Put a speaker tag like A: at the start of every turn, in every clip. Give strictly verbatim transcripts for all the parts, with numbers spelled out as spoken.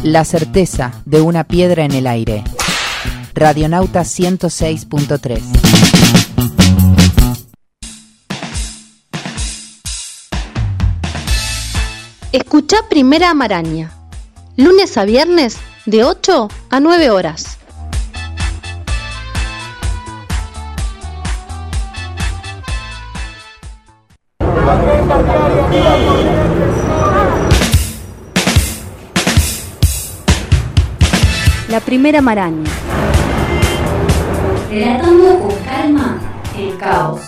A: La certeza de una piedra en el aire. Radionauta ciento seis punto tres.
B: Escuchá Primera Maraña, lunes a viernes de ocho a nueve horas.
C: La Primera Maraña.
D: Relatando con calma el caos.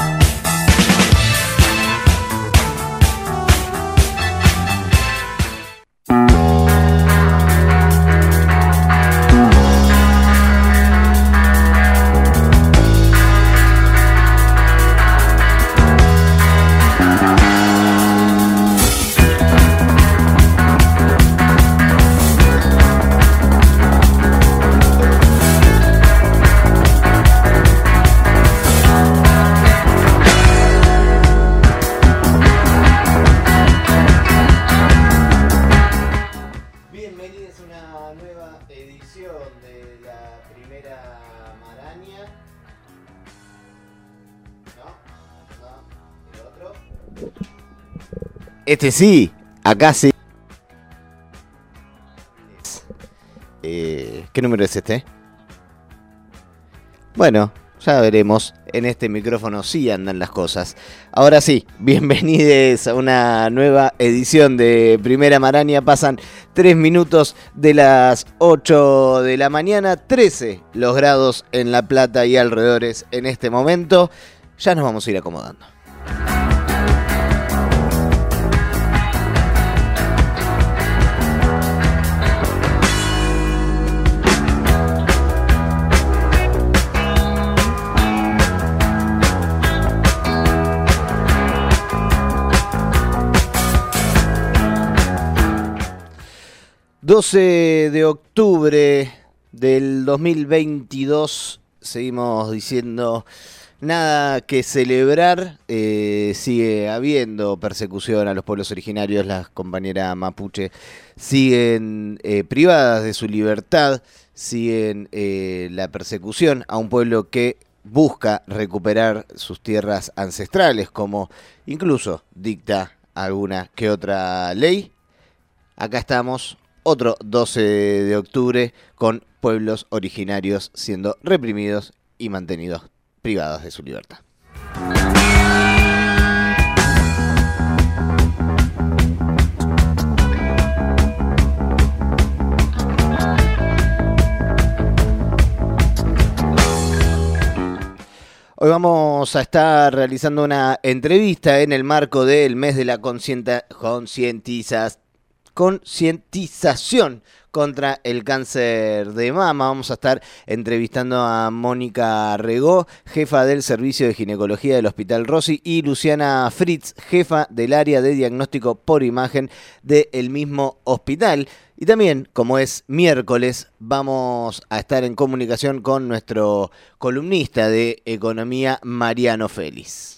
E: Este sí, acá sí. Eh, ¿Qué número es este? Bueno, ya veremos. En este micrófono sí andan las cosas. Ahora sí, bienvenidos a una nueva edición de Primera Maraña. Pasan tres minutos de las ocho de la mañana, trece los grados en La Plata y alrededores en este momento. Ya nos vamos a ir acomodando. doce de octubre del dos mil veintidós, seguimos diciendo nada que celebrar, eh, sigue habiendo persecución a los pueblos originarios, las compañeras mapuche siguen eh, privadas de su libertad, siguen eh, la persecución a un pueblo que busca recuperar sus tierras ancestrales, como incluso dicta alguna que otra ley. Acá estamos. Otro doce de octubre con pueblos originarios siendo reprimidos y mantenidos privados de su libertad. Hoy vamos a estar realizando una entrevista en el marco del mes de la concientización. concientización contra el cáncer de mama. Vamos a estar entrevistando a Mónica Regó, jefa del Servicio de Ginecología del Hospital Rossi, y Luciana Fritz, jefa del área de diagnóstico por imagen del mismo hospital. Y también, como es miércoles, vamos a estar en comunicación con nuestro columnista de economía, Mariano Félix.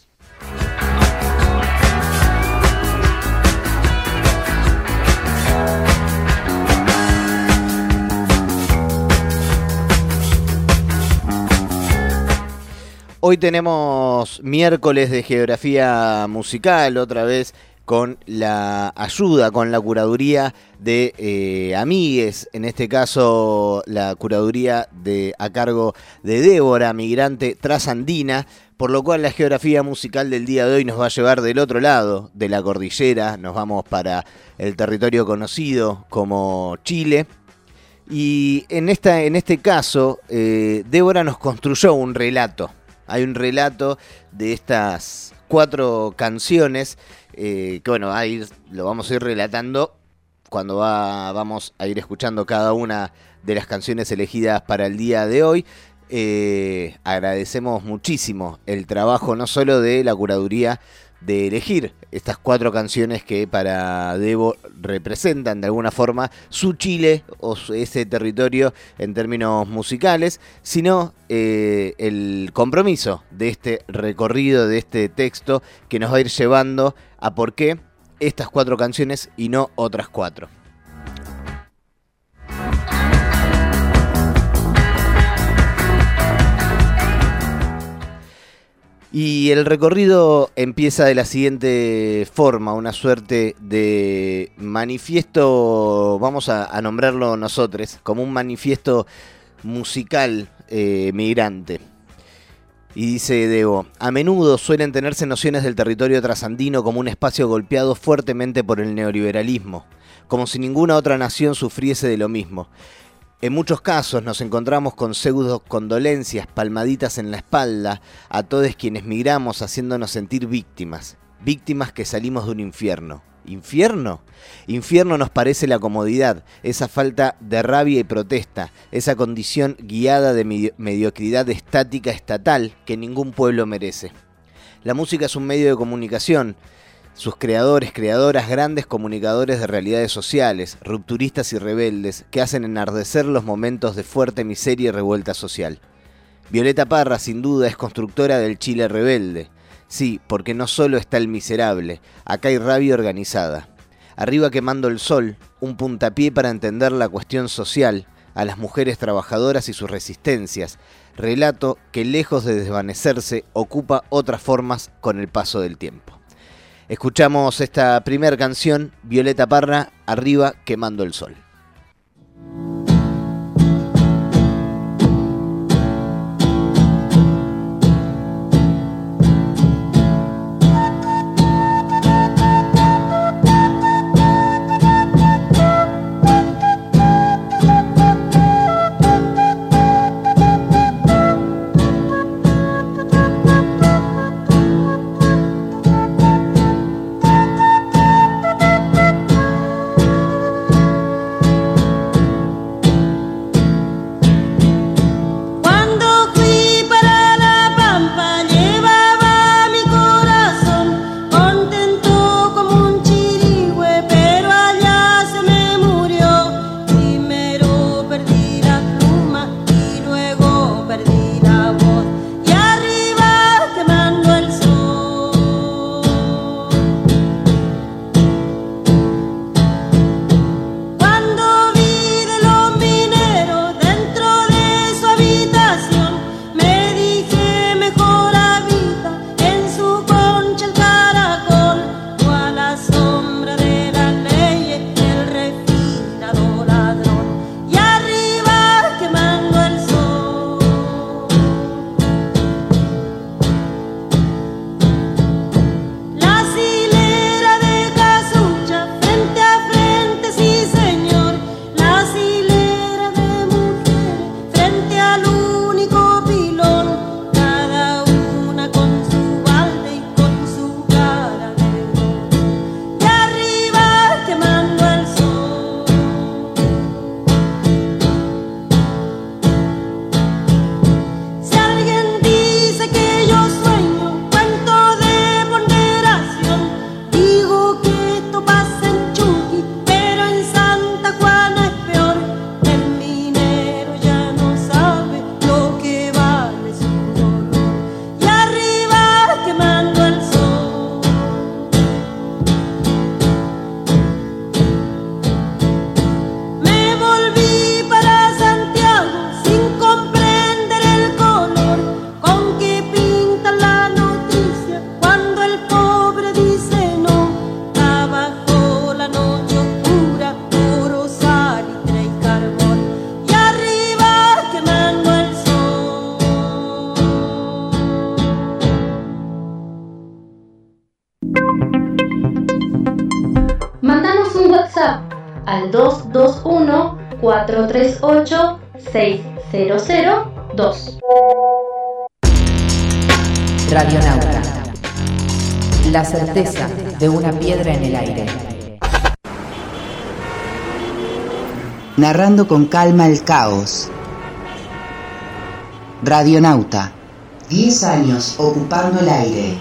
E: Hoy tenemos miércoles de geografía musical, otra vez con la ayuda, con la curaduría de eh, amigues, en este caso la curaduría de a cargo de Débora, migrante trasandina, por lo cual la geografía musical del día de hoy nos va a llevar del otro lado de la cordillera, nos vamos para el territorio conocido como Chile. Y en, esta, en este caso, eh, Débora nos construyó un relato. Hay un relato de estas cuatro canciones eh, que, bueno, ahí lo vamos a ir relatando cuando va, vamos a ir escuchando cada una de las canciones elegidas para el día de hoy. Eh, agradecemos muchísimo el trabajo no solo de la curaduría de elegir estas cuatro canciones que para Debo representan de alguna forma su Chile o ese territorio en términos musicales, sino eh, el compromiso de este recorrido, de este texto que nos va a ir llevando a por qué estas cuatro canciones y no otras cuatro. Y el recorrido empieza de la siguiente forma, una suerte de manifiesto, vamos a, a nombrarlo nosotros, como un manifiesto musical eh, migrante. Y dice Debo, a menudo suelen tenerse nociones del territorio trasandino como un espacio golpeado fuertemente por el neoliberalismo, como si ninguna otra nación sufriese de lo mismo. En muchos casos nos encontramos con pseudo condolencias, palmaditas en la espalda, a todos quienes migramos haciéndonos sentir víctimas, víctimas que salimos de un infierno. ¿Infierno? Infierno nos parece la comodidad, esa falta de rabia y protesta, esa condición guiada de medio- mediocridad estática estatal que ningún pueblo merece. La música es un medio de comunicación. Sus creadores, creadoras, grandes comunicadores de realidades sociales, rupturistas y rebeldes, que hacen enardecer los momentos de fuerte miseria y revuelta social. Violeta Parra, sin duda, es constructora del Chile rebelde. Sí, porque no solo está el miserable, acá hay rabia organizada. Arriba quemando el sol, un puntapié para entender la cuestión social, a las mujeres trabajadoras y sus resistencias, relato que lejos de desvanecerse, ocupa otras formas con el paso del tiempo. Escuchamos esta primera canción, Violeta Parra, Arriba quemando el sol.
B: Mándanos un WhatsApp al dos dos uno, cuatro tres ocho, seis cero cero dos.
A: Radionauta. La certeza de una piedra en el aire.
C: Narrando con calma el caos. Radionauta. Diez años ocupando el aire.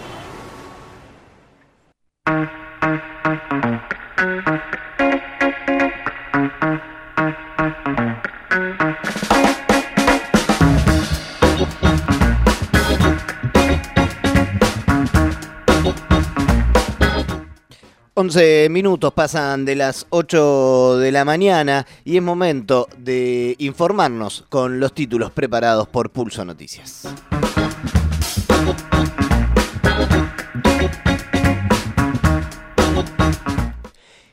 E: once minutos pasan de las ocho de la mañana y es momento de informarnos con los títulos preparados por Pulso Noticias.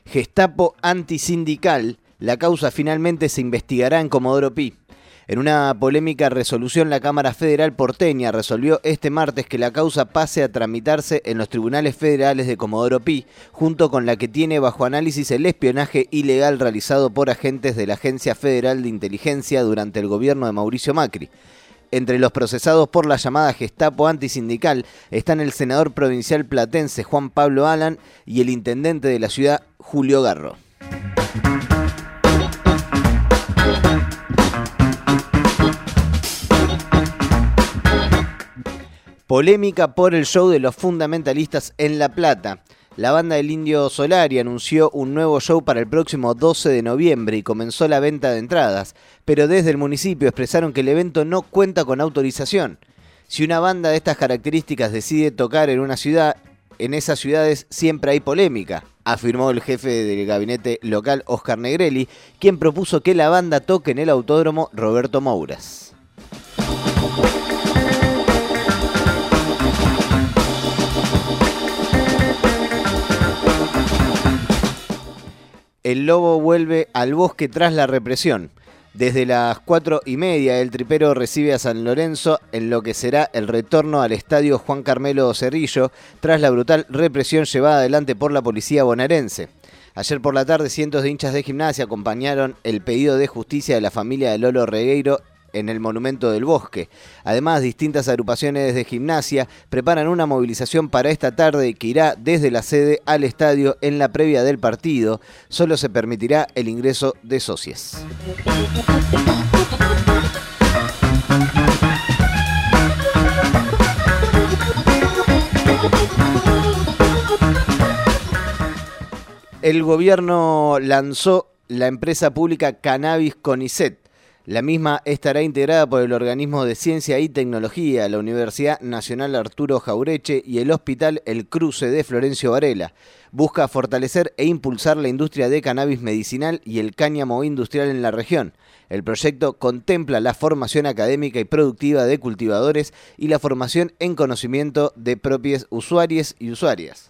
E: Gestapo antisindical. La causa finalmente se investigará en Comodoro Pi. En una polémica resolución, la Cámara Federal porteña resolvió este martes que la causa pase a tramitarse en los tribunales federales de Comodoro Pi, junto con la que tiene bajo análisis el espionaje ilegal realizado por agentes de la Agencia Federal de Inteligencia durante el gobierno de Mauricio Macri. Entre los procesados por la llamada Gestapo antisindical están el senador provincial platense Juan Pablo Alan y el intendente de la ciudad Julio Garro. Polémica por el show de los fundamentalistas en La Plata. La banda del Indio Solari anunció un nuevo show para el próximo doce de noviembre y comenzó la venta de entradas, pero desde el municipio expresaron que el evento no cuenta con autorización. Si una banda de estas características decide tocar en una ciudad, en esas ciudades siempre hay polémica, afirmó el jefe del gabinete local Oscar Negrelli, quien propuso que la banda toque en el autódromo Roberto Mouras. El Lobo vuelve al bosque tras la represión. Desde las cuatro y media el tripero recibe a San Lorenzo en lo que será el retorno al estadio Juan Carmelo Cerrillo tras la brutal represión llevada adelante por la policía bonaerense. Ayer por la tarde cientos de hinchas de Gimnasia acompañaron el pedido de justicia de la familia de Lolo Regueiro en el Monumento del Bosque. Además, distintas agrupaciones de Gimnasia preparan una movilización para esta tarde que irá desde la sede al estadio en la previa del partido. Solo se permitirá el ingreso de socios. El gobierno lanzó la empresa pública Cannabis Conicet. La misma estará integrada por el Organismo de Ciencia y Tecnología, la Universidad Nacional Arturo Jaureche y el Hospital El Cruce de Florencio Varela. Busca fortalecer e impulsar la industria de cannabis medicinal y el cáñamo industrial en la región. El proyecto contempla la formación académica y productiva de cultivadores y la formación en conocimiento de propios usuarios y usuarias.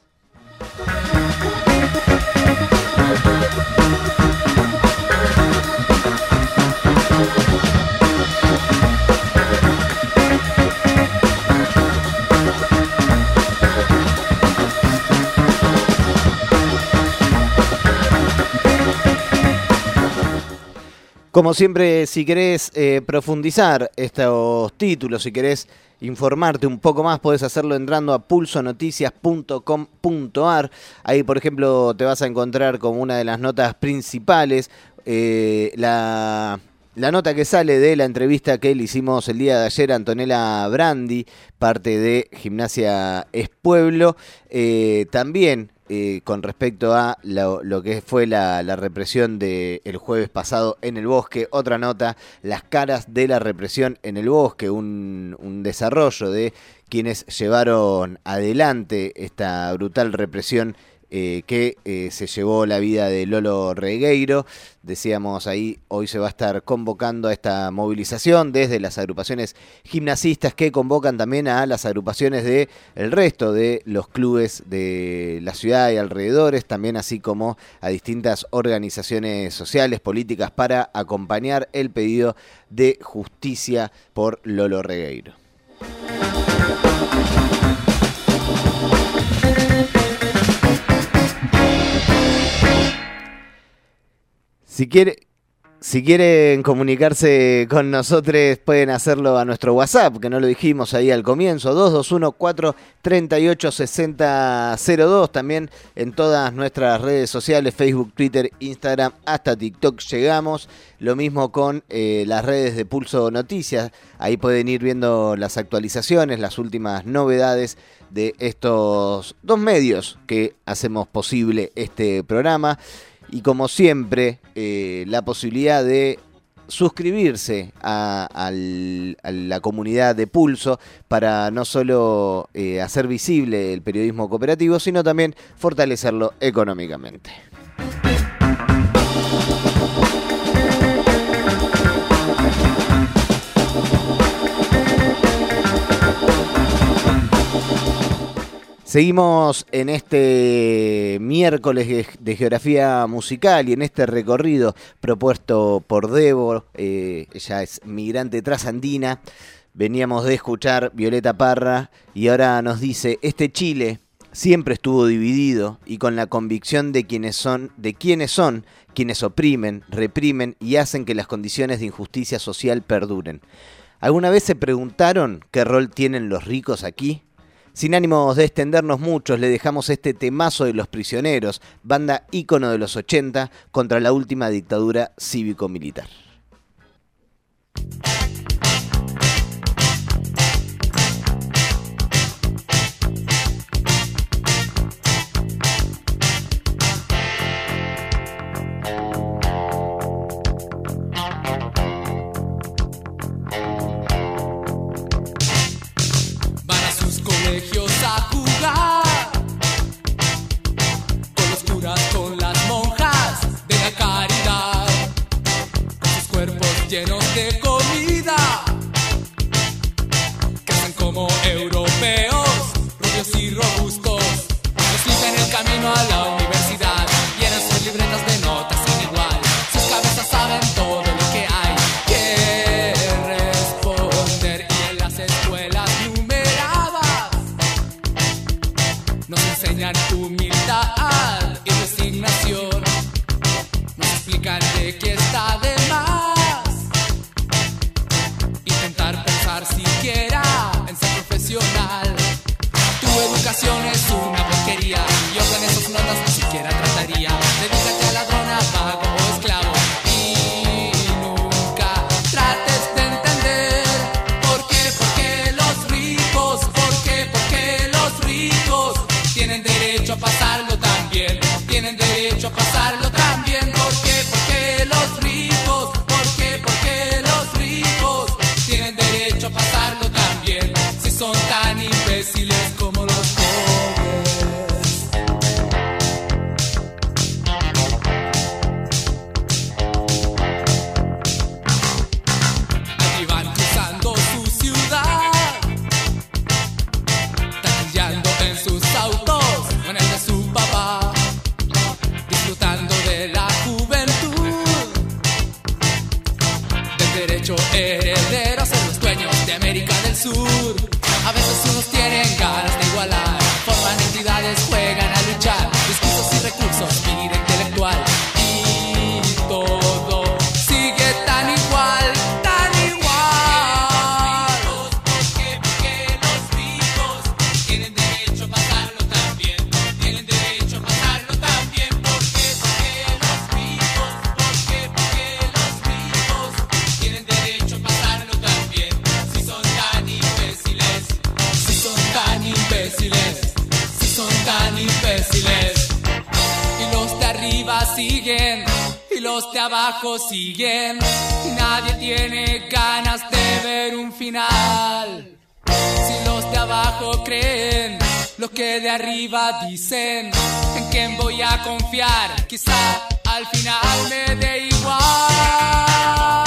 E: Como siempre, si querés eh, profundizar estos títulos, si querés informarte un poco más, podés hacerlo entrando a pulso noticias punto com punto a r. Ahí, por ejemplo, te vas a encontrar como una de las notas principales eh, la, la nota que sale de la entrevista que le hicimos el día de ayer a Antonella Brandi, parte de Gimnasia Es Pueblo. Eh, también... Eh, con respecto a lo, lo que fue la, la represión del jueves pasado en el bosque. Otra nota, las caras de la represión en el bosque, un, un desarrollo de quienes llevaron adelante esta brutal represión eh, que eh, se llevó la vida de Lolo Regueiro. Decíamos ahí, hoy se va a estar convocando a esta movilización desde las agrupaciones gimnasistas que convocan también a las agrupaciones de el resto de los clubes de la ciudad y alrededores, también así como a distintas organizaciones sociales, políticas, para acompañar el pedido de justicia por Lolo Regueiro. Si quiere, si quieren comunicarse con nosotros, pueden hacerlo a nuestro WhatsApp, que no lo dijimos ahí al comienzo, dos dos uno, cuatro tres ocho, seis cero cero dos. También en todas nuestras redes sociales, Facebook, Twitter, Instagram, hasta TikTok llegamos. Lo mismo con eh, las redes de Pulso Noticias. Ahí pueden ir viendo las actualizaciones, las últimas novedades de estos dos medios que hacemos posible este programa. Y como siempre, eh, la posibilidad de suscribirse a, a, a la comunidad de Pulso para no solo eh, hacer visible el periodismo cooperativo, sino también fortalecerlo económicamente. Seguimos en este miércoles de Geografía Musical y en este recorrido propuesto por Debo, eh, ella es migrante trasandina. Veníamos de escuchar Violeta Parra y ahora nos dice, este Chile siempre estuvo dividido y con la convicción de quienes son, de quiénes son quienes oprimen, reprimen y hacen que las condiciones de injusticia social perduren. ¿Alguna vez se preguntaron qué rol tienen los ricos aquí? Sin ánimos de extendernos muchos, le dejamos este temazo de Los Prisioneros, banda ícono de los ochenta contra la última dictadura cívico-militar.
F: Llenos de comida, que hacen como europeos, rubios y robustos. Les limpian el camino a la universidad, llenan sus libretas de notas sin igual. Sus cabezas saben todo lo que hay que responder. Y en las escuelas numeradas nos enseñan humildad y resignación. Nos explican de qué está de más siquiera en ser profesional. Tu educación es una porquería, yo con esas notas ni siquiera trataría. Dedícate a ladrona, vago o esclavo y nunca trates de entender por qué, por qué los ricos, por qué, por qué los ricos tienen derecho a pasarlo también, tienen derecho a pasarlo también. ¿Por qué, por qué los ricos, por qué, por qué los ricos tienen derecho a pasarlo también, si son tan imbéciles como los pobres? Aquí van cruzando su ciudad, taquillando en sus autos con el de su papá, disfrutando de la juventud, del derecho heredero a ser los dueños de América del Sur. A veces unos tienen ganas de igualar, forman entidades, juegan a luchar, discursos y recursos, vida intelectual, y todo sigue tan igual, tan igual. ¿Por qué? Porque los ricos tienen derecho a pasarlo también, tienen derecho a pasarlo también. ¿Por qué? Porque los ricos, ¿por qué? Porque los ricos tienen derecho a pasarlo también, si son tan imbéciles, si son tan imbéciles, si son tan imbéciles. Y los de arriba siguen, y los de abajo siguen, y nadie tiene ganas de ver un final. Si los de abajo creen lo que de arriba dicen, ¿en quién voy a confiar? Quizá al final me dé igual.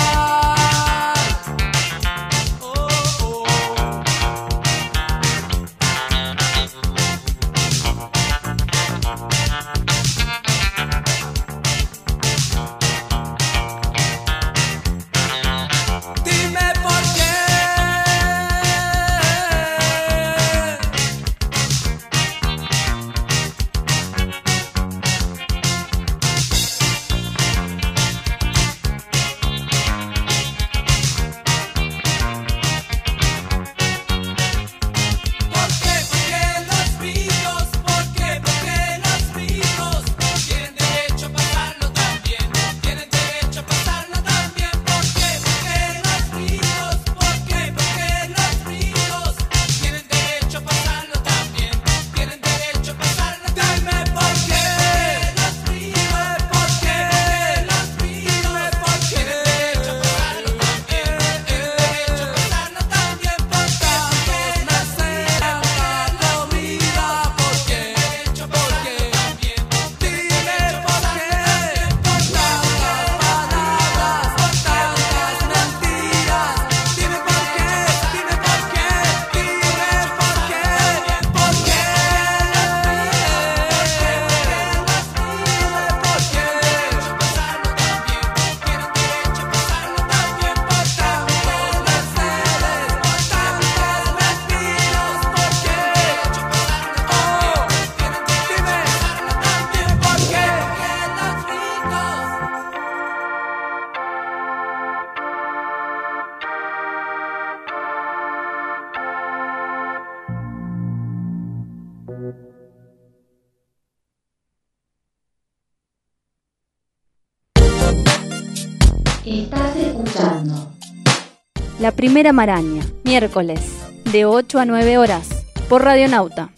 B: Estás escuchando
G: La Primera Maraña, miércoles, de ocho a nueve horas, por Radionauta.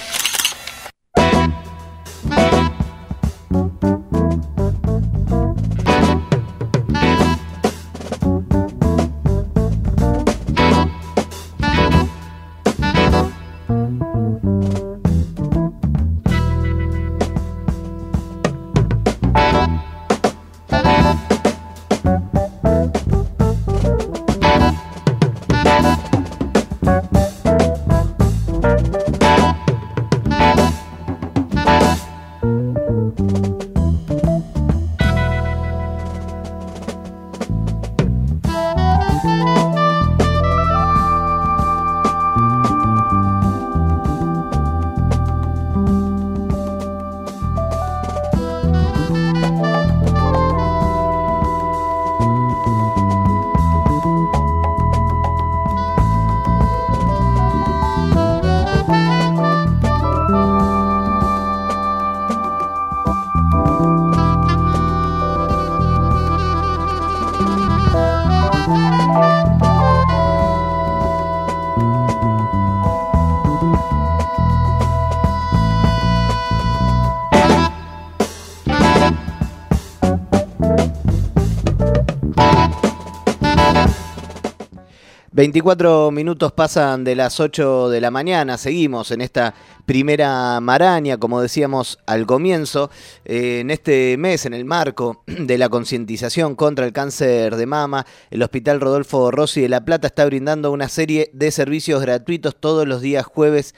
E: veinticuatro minutos pasan de las ocho de la mañana, seguimos en esta primera maraña, como decíamos al comienzo, eh, en este mes, en el marco de la concientización contra el cáncer de mama, el Hospital Rodolfo Rossi de La Plata está brindando una serie de servicios gratuitos todos los días jueves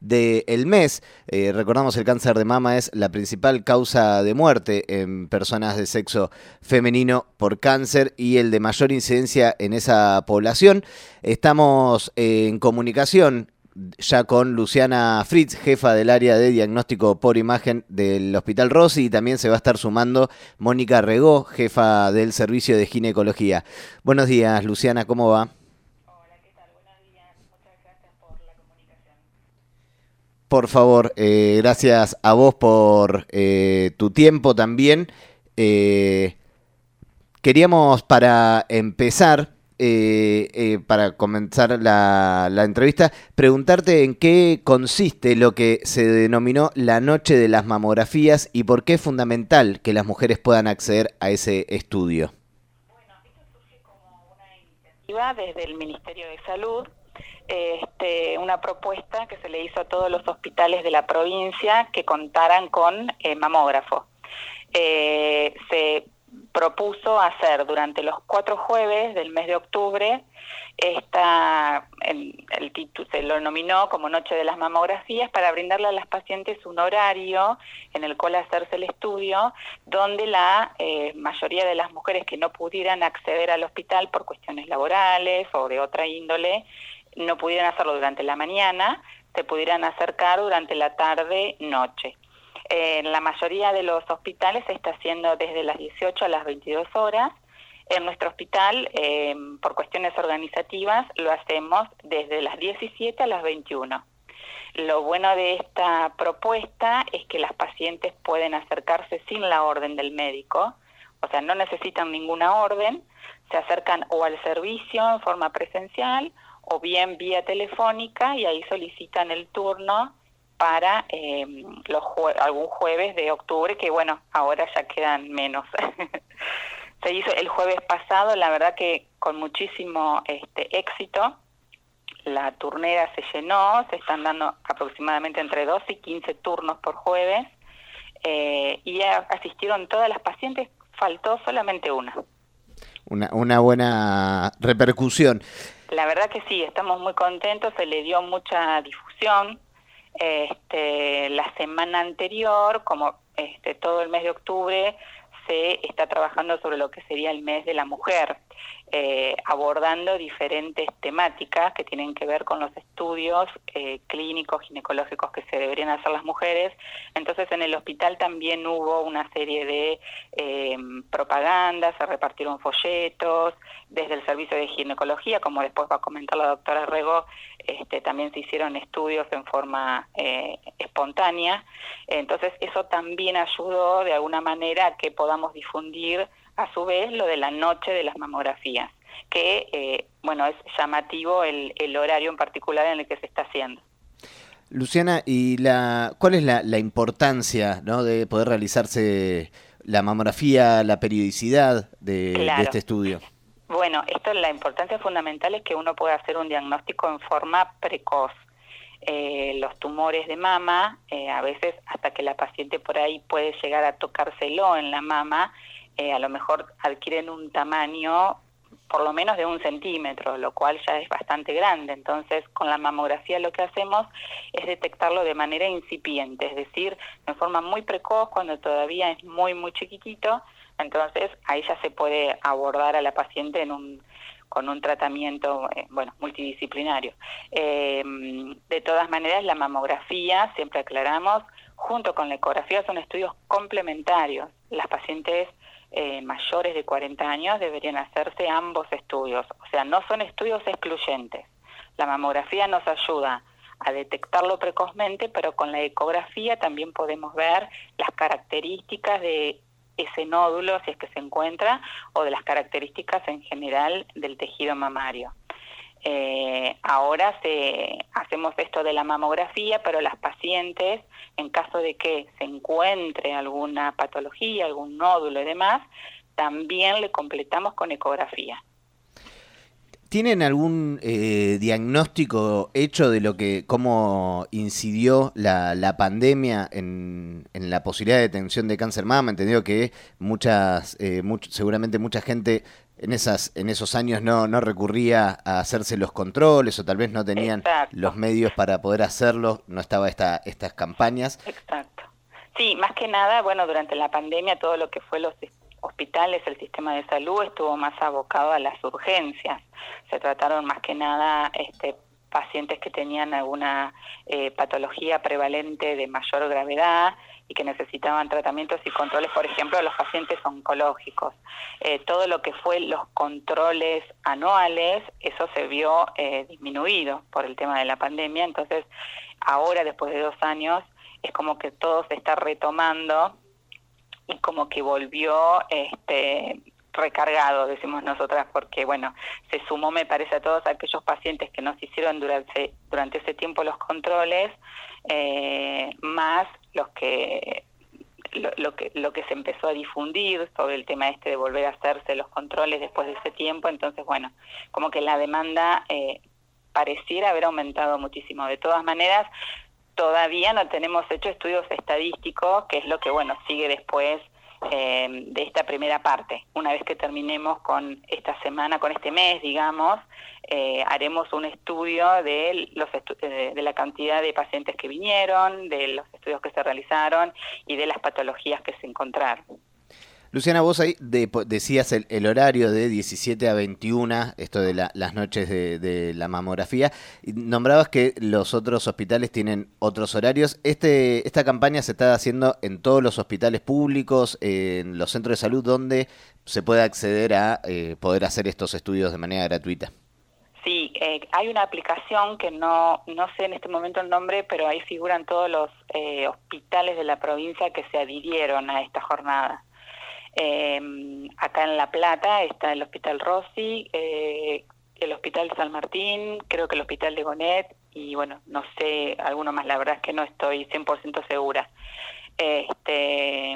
E: del mes. Eh, recordamos, el cáncer de mama es la principal causa de muerte en personas de sexo femenino por cáncer y el de mayor incidencia en esa población. Estamos eh, en comunicación ya con Luciana Fritz, jefa del área de diagnóstico por imagen del Hospital Rossi, y también se va a estar sumando Mónica Regó, jefa del servicio de ginecología. Buenos días, Luciana, ¿cómo va? Por favor, eh, gracias a vos por eh, tu tiempo también. Eh, queríamos, para empezar, eh, eh, para comenzar la, la entrevista, preguntarte en qué consiste lo que se denominó la Noche de las Mamografías y por qué es fundamental que las mujeres puedan acceder a ese estudio.
H: Bueno, esto surge como una iniciativa desde el Ministerio de Salud. Este, una propuesta que se le hizo a todos los hospitales de la provincia que contaran con eh, mamógrafo. Eh, se propuso hacer durante los cuatro jueves del mes de octubre, esta, el, el título se lo nominó como Noche de las Mamografías, para brindarle a las pacientes un horario en el cual hacerse el estudio, donde la eh, mayoría de las mujeres que no pudieran acceder al hospital por cuestiones laborales o de otra índole, no pudieran hacerlo durante la mañana, se pudieran acercar durante la tarde-noche. Eh, en la mayoría de los hospitales se está haciendo desde las dieciocho a las veintidós horas. En nuestro hospital, eh, por cuestiones organizativas, lo hacemos desde las diecisiete a las veintiuna. Lo bueno de esta propuesta es que las pacientes pueden acercarse sin la orden del médico, o sea, no necesitan ninguna orden, se acercan o al servicio en forma presencial o bien vía telefónica, y ahí solicitan el turno para eh, los jue- algún jueves de octubre, que bueno, ahora ya quedan menos. Se hizo el jueves pasado, la verdad que con muchísimo este, éxito. La turnera se llenó, se están dando aproximadamente entre doce y quince turnos por jueves, eh, y asistieron todas las pacientes, faltó solamente una.
E: Una, una buena repercusión.
H: La verdad que sí, estamos muy contentos, se le dio mucha difusión. Este, la semana anterior, como este, todo el mes de octubre, se está trabajando sobre lo que sería el mes de la mujer, eh, abordando diferentes temáticas que tienen que ver con los estudios eh, clínicos, ginecológicos que se deberían hacer las mujeres. Entonces en el hospital también hubo una serie de eh, propagandas, se repartieron folletos, desde el servicio de ginecología, como después va a comentar la doctora Rego, este, también se hicieron estudios en forma eh, espontánea. Entonces eso también ayudó de alguna manera a que podamos difundir a su vez lo de la noche de las mamografías, que eh, bueno, es llamativo el, el horario en particular en el que se está haciendo.
E: Luciana, ¿y la cuál es la, la importancia, ¿no?, de poder realizarse la mamografía, la periodicidad de,
H: Claro.
E: de este estudio?
H: Bueno, esto, la importancia fundamental es que uno pueda hacer un diagnóstico en forma precoz. Eh, los tumores de mama, eh, a veces hasta que la paciente por ahí puede llegar a tocárselo en la mama, eh, a lo mejor adquieren un tamaño por lo menos de un centímetro, lo cual ya es bastante grande. Entonces, con la mamografía lo que hacemos es detectarlo de manera incipiente, es decir, en forma muy precoz, cuando todavía es muy, muy chiquitito. Entonces, ahí ya se puede abordar a la paciente en un, con un tratamiento, eh, bueno, multidisciplinario. Eh, de todas maneras, la mamografía, siempre aclaramos, junto con la ecografía son estudios complementarios. Las pacientes eh, mayores de cuarenta años deberían hacerse ambos estudios, o sea, no son estudios excluyentes. La mamografía nos ayuda a detectarlo precozmente, pero con la ecografía también podemos ver las características de ese nódulo, si es que se encuentra, o de las características en general del tejido mamario. Eh, ahora se, hacemos esto de la mamografía, pero las pacientes, en caso de que se encuentre alguna patología, algún nódulo y demás, también le completamos con ecografía.
E: ¿Tienen algún eh, diagnóstico hecho de lo que cómo incidió la, la pandemia en, en la posibilidad de detención de cáncer mama? Entendido que muchas, eh, much, seguramente mucha gente en esas, en esos años no, no recurría a hacerse los controles, o tal vez no tenían
H: Exacto.
E: los medios para poder hacerlo, no estaba esta, estas campañas.
H: Exacto. Sí, más que nada, bueno, durante la pandemia todo lo que fue los hospitales, el sistema de salud estuvo más abocado a las urgencias. Se trataron más que nada este, pacientes que tenían alguna eh, patología prevalente de mayor gravedad y que necesitaban tratamientos y controles, por ejemplo, los pacientes oncológicos. Eh, todo lo que fue los controles anuales, eso se vio eh, disminuido por el tema de la pandemia. Entonces, ahora, después de dos años, es como que todo se está retomando y como que volvió este recargado, decimos nosotras, porque bueno, se sumó, me parece, a todos aquellos pacientes que nos hicieron durante, durante ese tiempo los controles, eh, más los que lo, lo que lo que se empezó a difundir sobre el tema este de volver a hacerse los controles después de ese tiempo. Entonces, bueno, como que la demanda eh, pareciera haber aumentado muchísimo. De todas maneras, todavía no tenemos hecho estudios estadísticos, que es lo que, bueno, sigue después eh, de esta primera parte. Una vez que terminemos con esta semana, con este mes, digamos, eh, haremos un estudio de, los estu de la cantidad de pacientes que vinieron, de los estudios que se realizaron y de las patologías que se encontraron.
E: Luciana, vos ahí de, decías el, el horario de diecisiete a veintiuna, esto de la, las noches de, de la mamografía, y nombrabas que los otros hospitales tienen otros horarios. Este, esta campaña se está haciendo en todos los hospitales públicos, en los centros de salud, donde se puede acceder a eh, poder hacer estos estudios de manera gratuita.
H: Sí, eh, hay una aplicación que no, no sé en este momento el nombre, pero ahí figuran todos los eh, hospitales de la provincia que se adhirieron a esta jornada. Eh, acá en La Plata está el Hospital Rossi, eh, el Hospital San Martín, creo que el Hospital de Gonet, y bueno, no sé, alguno más, la verdad es que no estoy cien por ciento segura. Este,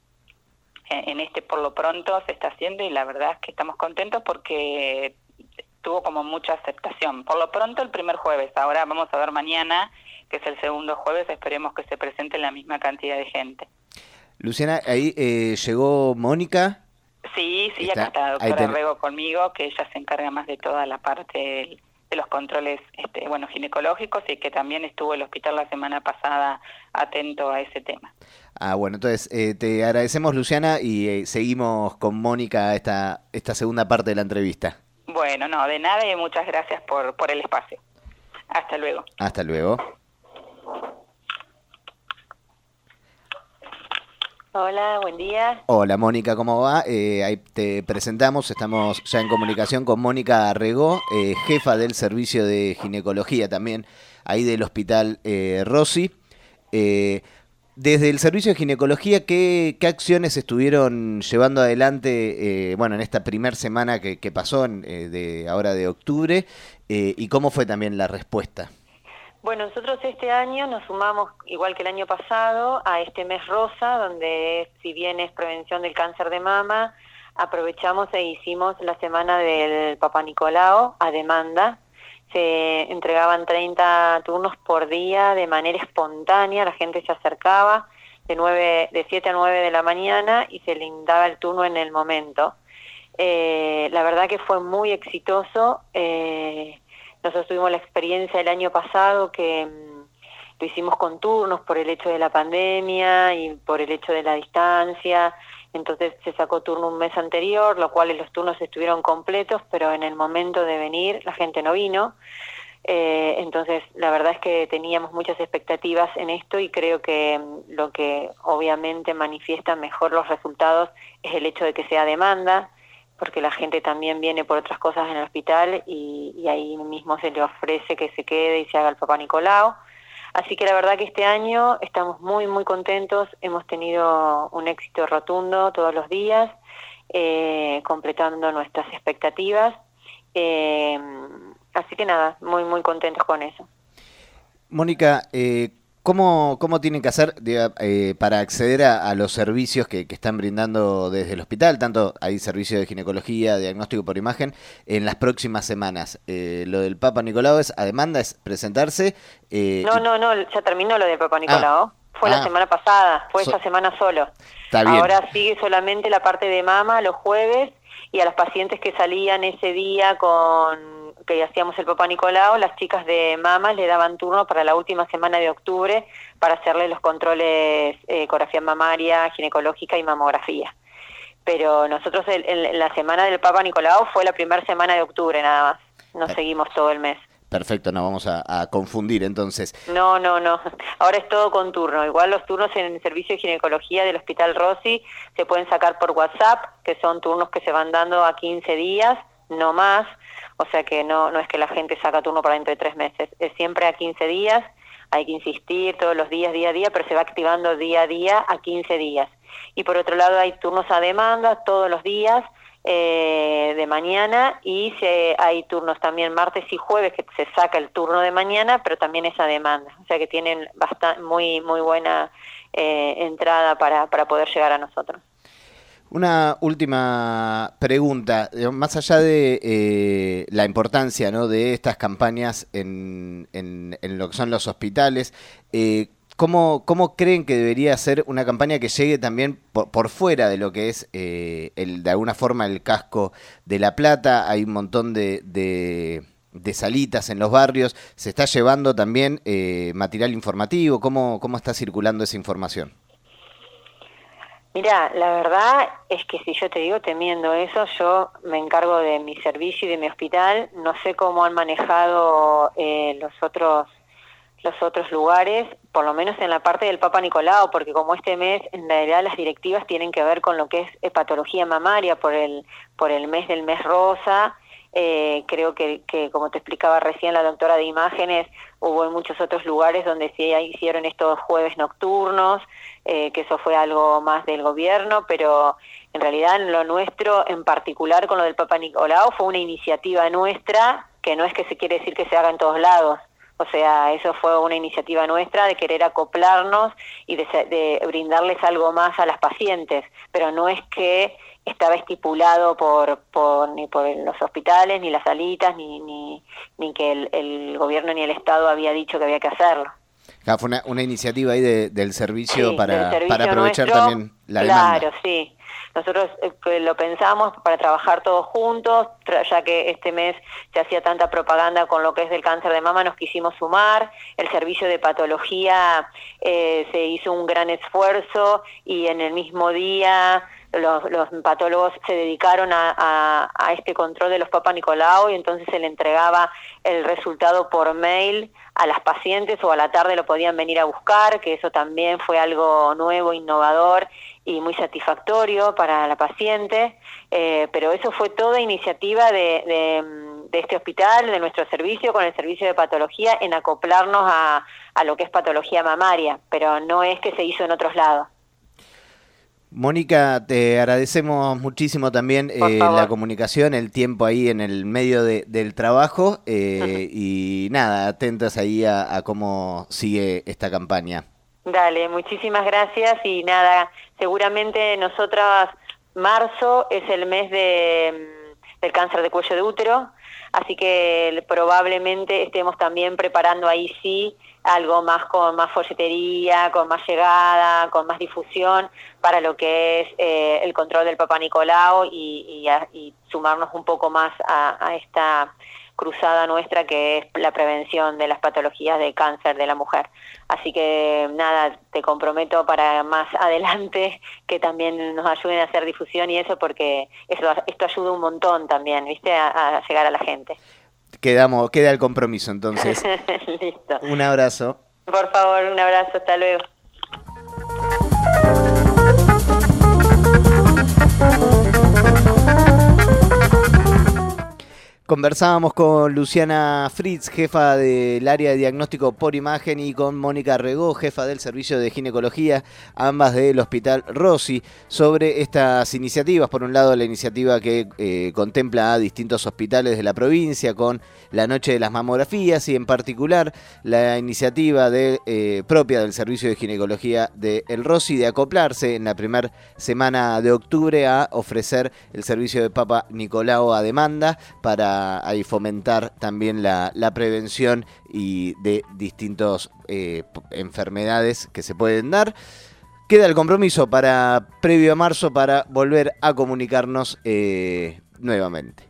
H: en este por lo pronto se está haciendo y la verdad es que estamos contentos porque tuvo como mucha aceptación. Por lo pronto el primer jueves, ahora vamos a ver mañana, que es el segundo jueves, esperemos que se presente la misma cantidad de gente.
E: Luciana, ahí eh, llegó Mónica.
H: Sí, sí,
E: está,
H: acá está la doctora
E: ten...
H: Rego conmigo, que ella se encarga más de toda la parte del, de los controles este, bueno, ginecológicos, y que también estuvo el hospital la semana pasada atento a ese tema.
E: Ah, bueno, entonces eh, te agradecemos, Luciana, y eh, seguimos con Mónica esta, esta segunda parte de la entrevista.
H: Bueno, no, de nada, y muchas gracias por, por el espacio. Hasta luego.
E: Hasta luego.
I: Hola, buen día.
E: Hola, Mónica, ¿cómo va? Eh, ahí te presentamos, estamos ya en comunicación con Mónica Arregó, eh, jefa del servicio de ginecología también, ahí del Hospital eh, Rossi. Eh, desde el servicio de ginecología, ¿qué, qué acciones estuvieron llevando adelante, eh, bueno, en esta primera semana que, que pasó, en, eh, de ahora de octubre, eh, y cómo fue también la respuesta?
I: Bueno, nosotros este año nos sumamos, igual que el año pasado, a este mes rosa, donde si bien es prevención del cáncer de mama, aprovechamos e hicimos la semana del Papá Nicolau a demanda. Se entregaban treinta turnos por día de manera espontánea, la gente se acercaba de, nueve, de siete a nueve de la mañana y se le daba el turno en el momento. Eh, la verdad que fue muy exitoso. Eh, nosotros tuvimos la experiencia el año pasado que mmm, lo hicimos con turnos por el hecho de la pandemia y por el hecho de la distancia. Entonces se sacó turno un mes anterior, lo cual los turnos estuvieron completos, pero en el momento de venir la gente no vino. Eh, entonces la verdad es que teníamos muchas expectativas en esto y creo que lo que obviamente manifiesta mejor los resultados es el hecho de que sea demanda, porque la gente también viene por otras cosas en el hospital y, y ahí mismo se le ofrece que se quede y se haga el Papá Nicolau. Así que la verdad que este año estamos muy, muy contentos, hemos tenido un éxito rotundo todos los días, eh, completando nuestras expectativas, eh, así que nada, muy, muy contentos con eso.
E: Mónica, eh, ¿cómo, ¿cómo tienen que hacer diga, eh, para acceder a, a los servicios que, que están brindando desde el hospital? Tanto hay servicio de ginecología, diagnóstico por imagen, en las próximas semanas. Eh, lo del Papá Nicolau es a demanda, es presentarse. Eh,
I: no, no, no, ya terminó lo del Papá Nicolau. Ah, fue ah, la semana pasada, fue so, esta semana solo.
E: Está bien.
I: Ahora sigue solamente la parte de mama los jueves y a las pacientes que salían ese día con que hacíamos el Papá Nicolau, las chicas de mama le daban turno para la última semana de octubre para hacerle los controles, eh, ecografía mamaria, ginecológica y mamografía. Pero nosotros el, el, la semana del Papá Nicolau fue la primera semana de octubre nada más, no eh. seguimos todo el mes.
E: Perfecto, no vamos a, a confundir entonces.
I: No, no, no. Ahora es todo con turno. Igual los turnos en el servicio de ginecología del Hospital Rossi se pueden sacar por WhatsApp, que son turnos que se van dando a quince días, no más. O sea que no, no es que la gente saca turno para dentro de tres meses. Es siempre a quince días. Hay que insistir todos los días, día a día, pero se va activando día a día a quince días. Y por otro lado hay turnos a demanda todos los días, Eh, de mañana, y se, hay turnos también martes y jueves que se saca el turno de mañana, pero también es a demanda, o sea que tienen bastante, muy muy buena eh, entrada para, para poder llegar a nosotros.
E: Una última pregunta, más allá de eh, la importancia, ¿no?, de estas campañas en, en, en lo que son los hospitales, eh, ¿Cómo, ¿Cómo creen que debería ser una campaña que llegue también por, por fuera de lo que es, eh, el, de alguna forma, el casco de La Plata? Hay un montón de, de, de salitas en los barrios. ¿Se está llevando también eh, material informativo? ¿Cómo, ¿Cómo está circulando esa información?
I: Mira, la verdad es que si yo te digo temiendo eso, yo me encargo de mi servicio y de mi hospital. No sé cómo han manejado eh, los otros... los otros lugares, por lo menos en la parte del Papá Nicolau, porque como este mes en realidad las directivas tienen que ver con lo que es patología mamaria por el por el mes del mes rosa, eh, creo que, que como te explicaba recién la doctora de imágenes, hubo en muchos otros lugares donde sí hicieron estos jueves nocturnos, eh, que eso fue algo más del gobierno, pero en realidad lo nuestro en particular con lo del Papá Nicolau fue una iniciativa nuestra, que no es que se quiere decir que se haga en todos lados. O sea, eso fue una iniciativa nuestra de querer acoplarnos y de, de brindarles algo más a las pacientes, pero no es que estaba estipulado por, por ni por los hospitales, ni las salitas, ni, ni, ni que el, el gobierno ni el Estado había dicho que había que hacerlo.
E: Ah, fue una, una iniciativa ahí de, del servicio, sí, para,
I: del servicio
E: para aprovechar
I: nuestro,
E: también la demanda.
I: Claro, sí. Nosotros eh, lo pensamos para trabajar todos juntos, ya que este mes se hacía tanta propaganda con lo que es del cáncer de mama, nos quisimos sumar. El servicio de patología eh, se hizo un gran esfuerzo y en el mismo día los, los patólogos se dedicaron a, a, a este control de los Papá Nicolau y entonces se le entregaba el resultado por mail a las pacientes o a la tarde lo podían venir a buscar, que eso también fue algo nuevo, innovador y muy satisfactorio para la paciente, eh, pero eso fue toda iniciativa de, de, de este hospital, de nuestro servicio, con el servicio de patología, en acoplarnos a, a lo que es patología mamaria, pero no es que se hizo en otros lados.
E: Mónica, te agradecemos muchísimo también eh, la comunicación, el tiempo ahí en el medio de, del trabajo eh, uh-huh. y nada, atentas ahí a, a cómo sigue esta campaña.
I: Dale, muchísimas gracias y nada, seguramente nosotras, marzo es el mes de, del cáncer de cuello de útero, así que probablemente estemos también preparando ahí sí algo más con más folletería, con más llegada, con más difusión para lo que es eh, el control del Papá Nicolau y, y, a, y sumarnos un poco más a, a esta cruzada nuestra que es la prevención de las patologías de cáncer de la mujer. Así que nada, te comprometo para más adelante que también nos ayuden a hacer difusión y eso, porque eso, esto ayuda un montón también, ¿viste? A, a llegar a la gente.
E: Quedamos, queda el compromiso entonces.
I: Listo.
E: Un abrazo.
I: Por favor, un abrazo, hasta luego.
E: Conversábamos con Luciana Fritz, jefa del área de diagnóstico por imagen, y con Mónica Regó, jefa del servicio de ginecología, ambas del Hospital Rossi, sobre estas iniciativas. Por un lado, la iniciativa que eh, contempla a distintos hospitales de la provincia con la noche de las mamografías, y en particular la iniciativa de, eh, propia del servicio de ginecología de El Rossi de acoplarse en la primera semana de octubre a ofrecer el servicio de Papa Nicolau a demanda para ahí fomentar también la, la prevención y de distintas eh, enfermedades que se pueden dar. Queda el compromiso para previo a marzo para volver a comunicarnos eh, nuevamente.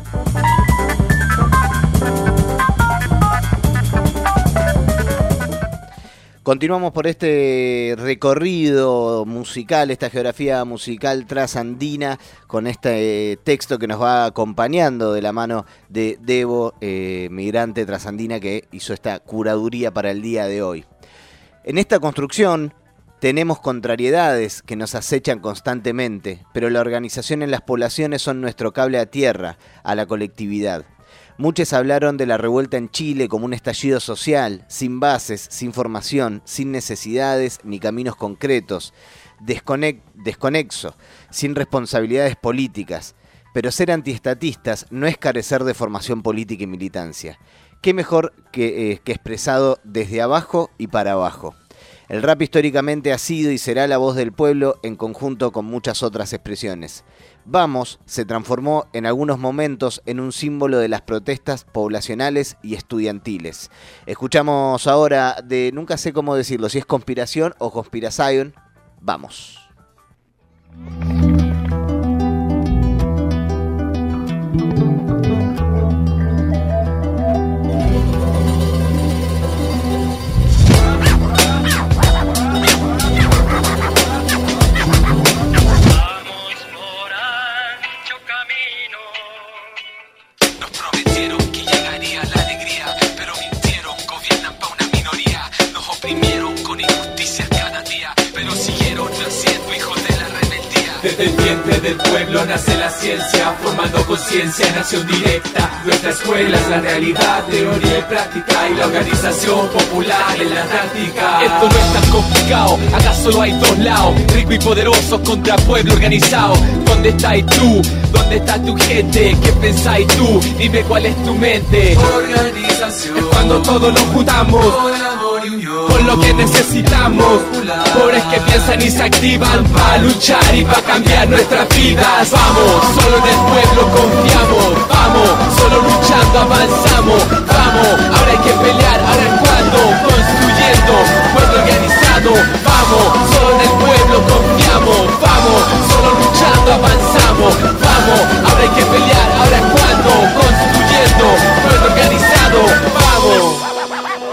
E: Continuamos por este recorrido musical, esta geografía musical trasandina, con este texto que nos va acompañando de la mano de Debo, eh, migrante trasandina que hizo esta curaduría para el día de hoy. En esta construcción tenemos contrariedades que nos acechan constantemente, pero la organización en las poblaciones son nuestro cable a tierra, a la colectividad. Muchos hablaron de la revuelta en Chile como un estallido social, sin bases, sin formación, sin necesidades ni caminos concretos, desconex- desconexo, sin responsabilidades políticas. Pero ser antiestatistas no es carecer de formación política y militancia. ¿Qué mejor que, eh, que expresado desde abajo y para abajo? El rap históricamente ha sido y será la voz del pueblo en conjunto con muchas otras expresiones. Vamos se transformó en algunos momentos en un símbolo de las protestas poblacionales y estudiantiles. Escuchamos ahora de, nunca sé cómo decirlo, si es conspiración o conspiración. Vamos.
J: Desde el vientre del pueblo nace la ciencia, formando conciencia en acción directa. Nuestra escuela es la realidad, teoría y práctica, y la organización popular en la táctica. Esto no es tan complicado, acá solo hay dos lados, rico y poderoso contra pueblo organizado. ¿Dónde estás tú? ¿Dónde está tu gente? ¿Qué pensáis tú? Dime cuál es tu mente. Organización. Es cuando todos nos juntamos con lo que necesitamos, pobres que piensan y se activan para luchar y para cambiar nuestras vidas. Vamos, solo en el pueblo confiamos. Vamos, solo luchando avanzamos. Vamos, ahora hay que pelear, ahora es cuando, construyendo pueblo organizado. Vamos, solo en el pueblo confiamos. Vamos, solo luchando avanzamos. Vamos, ahora hay que pelear, ahora es cuando, construyendo pueblo organizado. Vamos. Por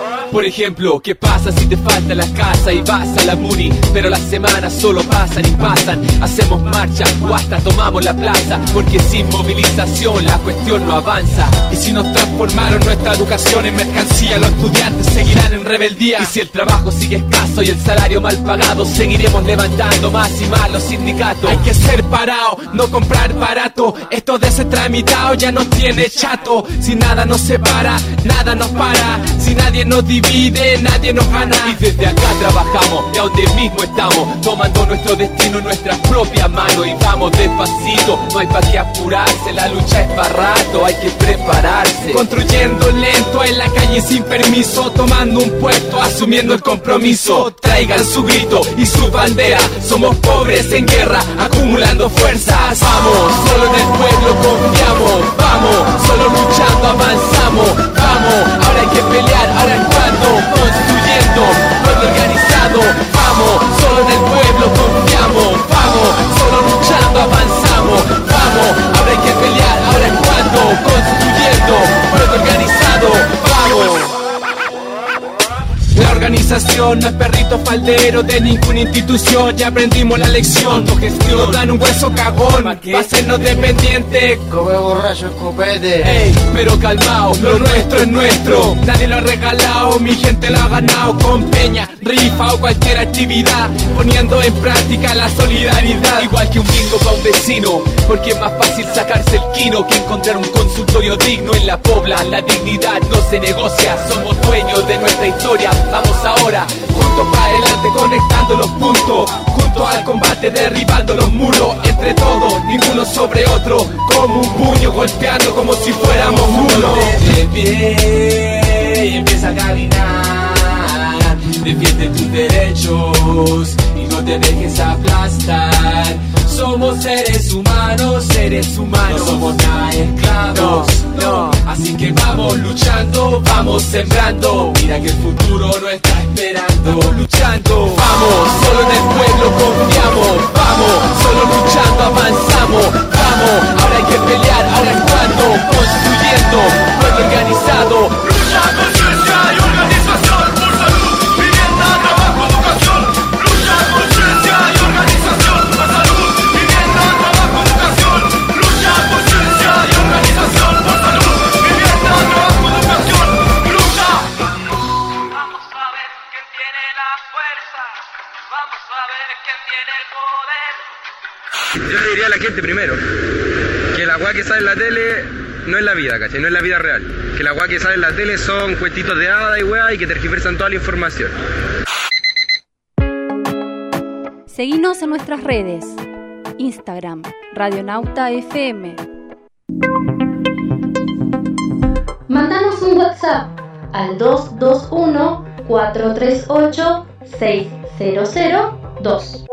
J: Por ejemplo, ¿qué pasa si te falta la casa y vas a la Muni? Pero las semanas solo pasan y pasan. Hacemos marcha o hasta tomamos la plaza, porque sin movilización la cuestión no avanza. Y si nos transformaron nuestra educación en mercancía, los estudiantes seguirán en rebeldía. Y si el trabajo sigue escaso y el salario mal pagado, seguiremos levantando más y más los sindicatos. Hay que ser parado, no comprar barato. Esto de ser tramitado ya nos tiene chato. Si nada nos separa, nada nos para. Si nadie nos divide, nadie nos gana. Y desde acá trabajamos, de donde mismo estamos, tomando nuestro destino en nuestras propias manos. Y vamos despacito, no hay pa' qué apurarse. La lucha es para rato, hay que prepararse. Construyendo lento en la calle sin permiso, tomando un puesto, asumiendo el compromiso. Traigan su grito y su bandera. Somos pobres en guerra, acumulando fuerzas. Vamos, solo en el pueblo confiamos. Vamos, solo luchando avanzamos. Vamos, ahora hay que pelear, ahora es cuando. Construyendo, pueblo organizado. Vamos, solo en el pueblo confiamos. Vamos, solo luchando avanzamos. Vamos, ahora hay que pelear, ahora es cuando. Construyendo, pueblo organizado. Vamos. La organización no es perrito faldero de ninguna institución. Ya aprendimos la lección. Tu gestión nos dan un hueso cagón pa' hacernos dependientes.
E: Come borracho escopete.
J: Ey, pero calmao, lo nuestro es nuestro. Nadie lo ha regalado, mi gente lo ha ganado. Con peña, rifa o cualquier actividad, poniendo en práctica la solidaridad. Igual que un bingo pa' un vecino, porque es más fácil sacarse el quino que encontrar un consultorio digno en la pobla. La dignidad no se negocia, somos dueños de nuestra historia. Vamos ahora, juntos para adelante, conectando los puntos. Juntos al combate, derribando los muros. Entre todos, ninguno sobre otro. Como un puño, golpeando como si fuéramos muros. De pie y empieza a caminar. Defiende tus derechos y no te dejes aplastar. Somos seres humanos, seres humanos. No somos nada esclavos, no, no. Así que vamos luchando, vamos sembrando. Mira que el futuro no está esperando. Vamos luchando, vamos, solo en el pueblo confiamos. Vamos, solo luchando avanzamos. Vamos, ahora hay que pelear, ahora es cuando. Construyendo, pueblo organizado. Lucha, conciencia y organización por salud, vivienda, trabajo, educación. Lucha, conciencia y organización por salud, vivienda, trabajo, educación. Lucha, conciencia y organización por salud, vivienda, trabajo, educación. Lucha. Vamos a ver quién tiene la fuerza. Vamos a ver quién tiene el poder.
K: Yo le diría a la gente primero que la weá que sale en la tele no es la vida, ¿cachai? No es la vida real. Que la weá que sale en la tele son cuentitos de hada y weá y que tergiversan toda la información.
G: Seguinos en nuestras redes. Instagram, Radionauta F M.
B: Mándanos un WhatsApp al dos dos uno, cuatro tres ocho, seis cero cero dos.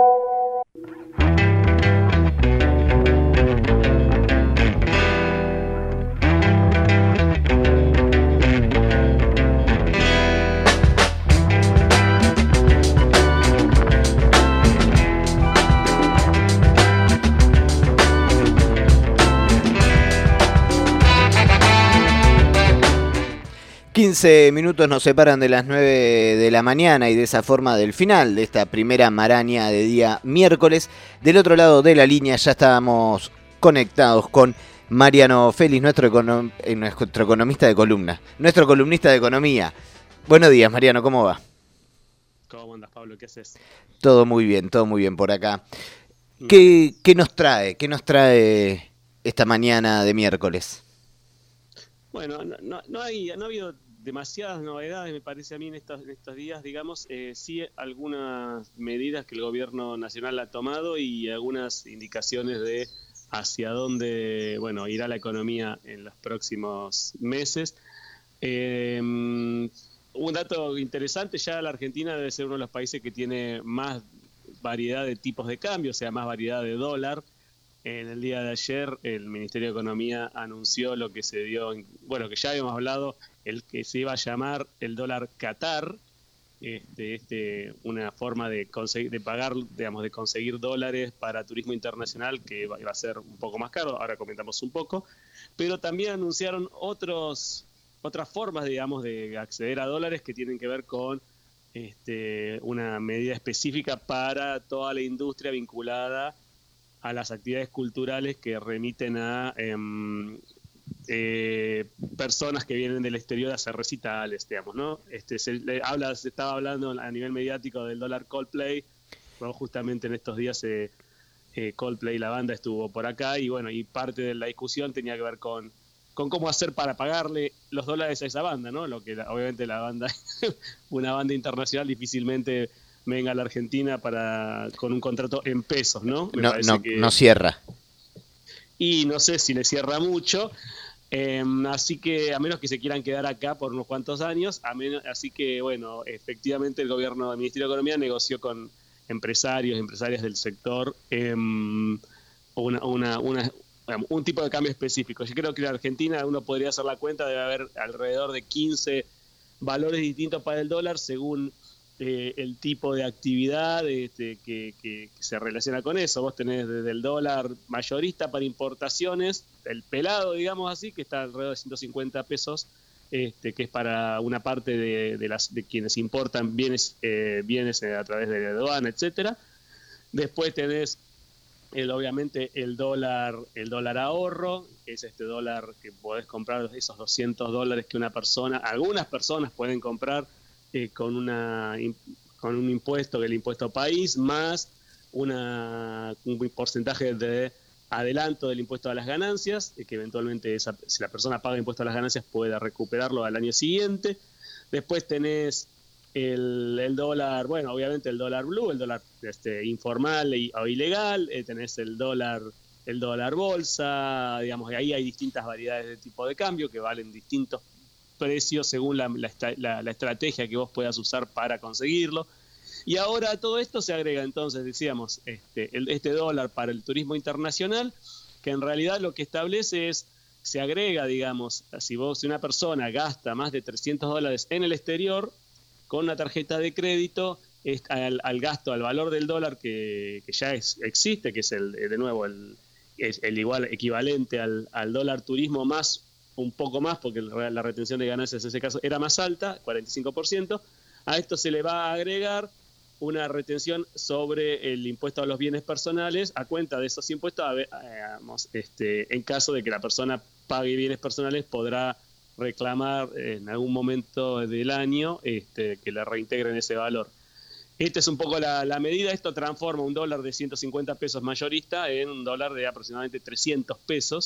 E: quince minutos nos separan de las nueve de la mañana y de esa forma del final de esta primera maraña de día miércoles. Del otro lado de la línea ya estábamos conectados con Mariano Félix, nuestro, econom- eh, nuestro economista de columna, nuestro columnista de economía. Buenos días, Mariano, ¿cómo va?
L: ¿Cómo andas, Pablo? ¿Qué haces?
E: Todo muy bien, todo muy bien por acá. ¿Qué, qué nos trae? ¿Qué nos trae esta mañana de miércoles?
L: Bueno, no, no, no, hay, no ha habido demasiadas novedades, me parece a mí, en estos, en estos días, digamos. Eh, sí, algunas medidas que el gobierno nacional ha tomado y algunas indicaciones de hacia dónde, bueno, irá la economía en los próximos meses. Eh, un dato interesante, ya la Argentina debe ser uno de los países que tiene más variedad de tipos de cambio, o sea, más variedad de dólar. En el día de ayer el Ministerio de Economía anunció lo que se dio, en, bueno, que ya habíamos hablado, el que se iba a llamar el dólar Qatar, este, este, una forma de conseguir, de pagar, digamos, de conseguir dólares para turismo internacional que va, va a ser un poco más caro, ahora comentamos un poco, pero también anunciaron otros otras formas, digamos, de acceder a dólares que tienen que ver con este, una medida específica para toda la industria vinculada a las actividades culturales que remiten a eh, eh, personas que vienen del exterior a hacer recitales, digamos, ¿no? Este, se, le habla, se estaba hablando a nivel mediático del dólar Coldplay, pero justamente en estos días eh, eh, Coldplay, la banda, estuvo por acá y bueno, y parte de la discusión tenía que ver con, con cómo hacer para pagarle los dólares a esa banda, ¿no? Lo que la, obviamente la banda, una banda internacional difícilmente venga a la Argentina para con un contrato en pesos, ¿no? Me
E: no, no,
L: que,
E: no cierra.
L: Y no sé si le cierra mucho, eh, así que a menos que se quieran quedar acá por unos cuantos años, a menos, así que bueno, efectivamente el gobierno del Ministerio de Economía negoció con empresarios, empresarias del sector, eh, una, una, una, un tipo de cambio específico. Yo creo que en Argentina uno podría hacer la cuenta, debe haber alrededor de quince valores distintos para el dólar según eh, el tipo de actividad este, que, que, que se relaciona con eso. Vos tenés desde el dólar mayorista para importaciones, el pelado, digamos así, que está alrededor de ciento cincuenta pesos, este, que es para una parte de, de, las, de quienes importan bienes, eh, bienes a través de la aduana, etcétera. Después tenés el, obviamente el dólar, el dólar ahorro, que es este dólar que podés comprar, esos doscientos dólares que una persona, algunas personas pueden comprar eh, con una con un impuesto, que es el impuesto país, más una, un porcentaje de adelanto del impuesto a las ganancias, que eventualmente esa, si la persona paga impuesto a las ganancias pueda recuperarlo al año siguiente. Después tenés el, el dólar, bueno, obviamente el dólar blue, el dólar este, informal y, o ilegal, eh, tenés el dólar el dólar bolsa, digamos, y ahí hay distintas variedades de tipo de cambio que valen distintos precios según la, la, la, la estrategia que vos puedas usar para conseguirlo. Y ahora a todo esto se agrega entonces, decíamos, este, el, este dólar para el turismo internacional, que en realidad lo que establece es, se agrega, digamos, si vos, si una persona gasta más de trescientos dólares en el exterior, con una tarjeta de crédito, es, al, al gasto, al valor del dólar que, que ya es, existe, que es el, de nuevo el, es el igual equivalente al, al dólar turismo más un poco más, porque la retención de ganancias en ese caso era más alta, cuarenta y cinco por ciento, a esto se le va a agregar una retención sobre el impuesto a los bienes personales a cuenta de esos impuestos, a ver, digamos, este, en caso de que la persona pague bienes personales, podrá reclamar en algún momento del año este, que le reintegren ese valor. Esta es un poco la, la medida. Esto transforma un dólar de ciento cincuenta pesos mayorista en un dólar de aproximadamente trescientos pesos,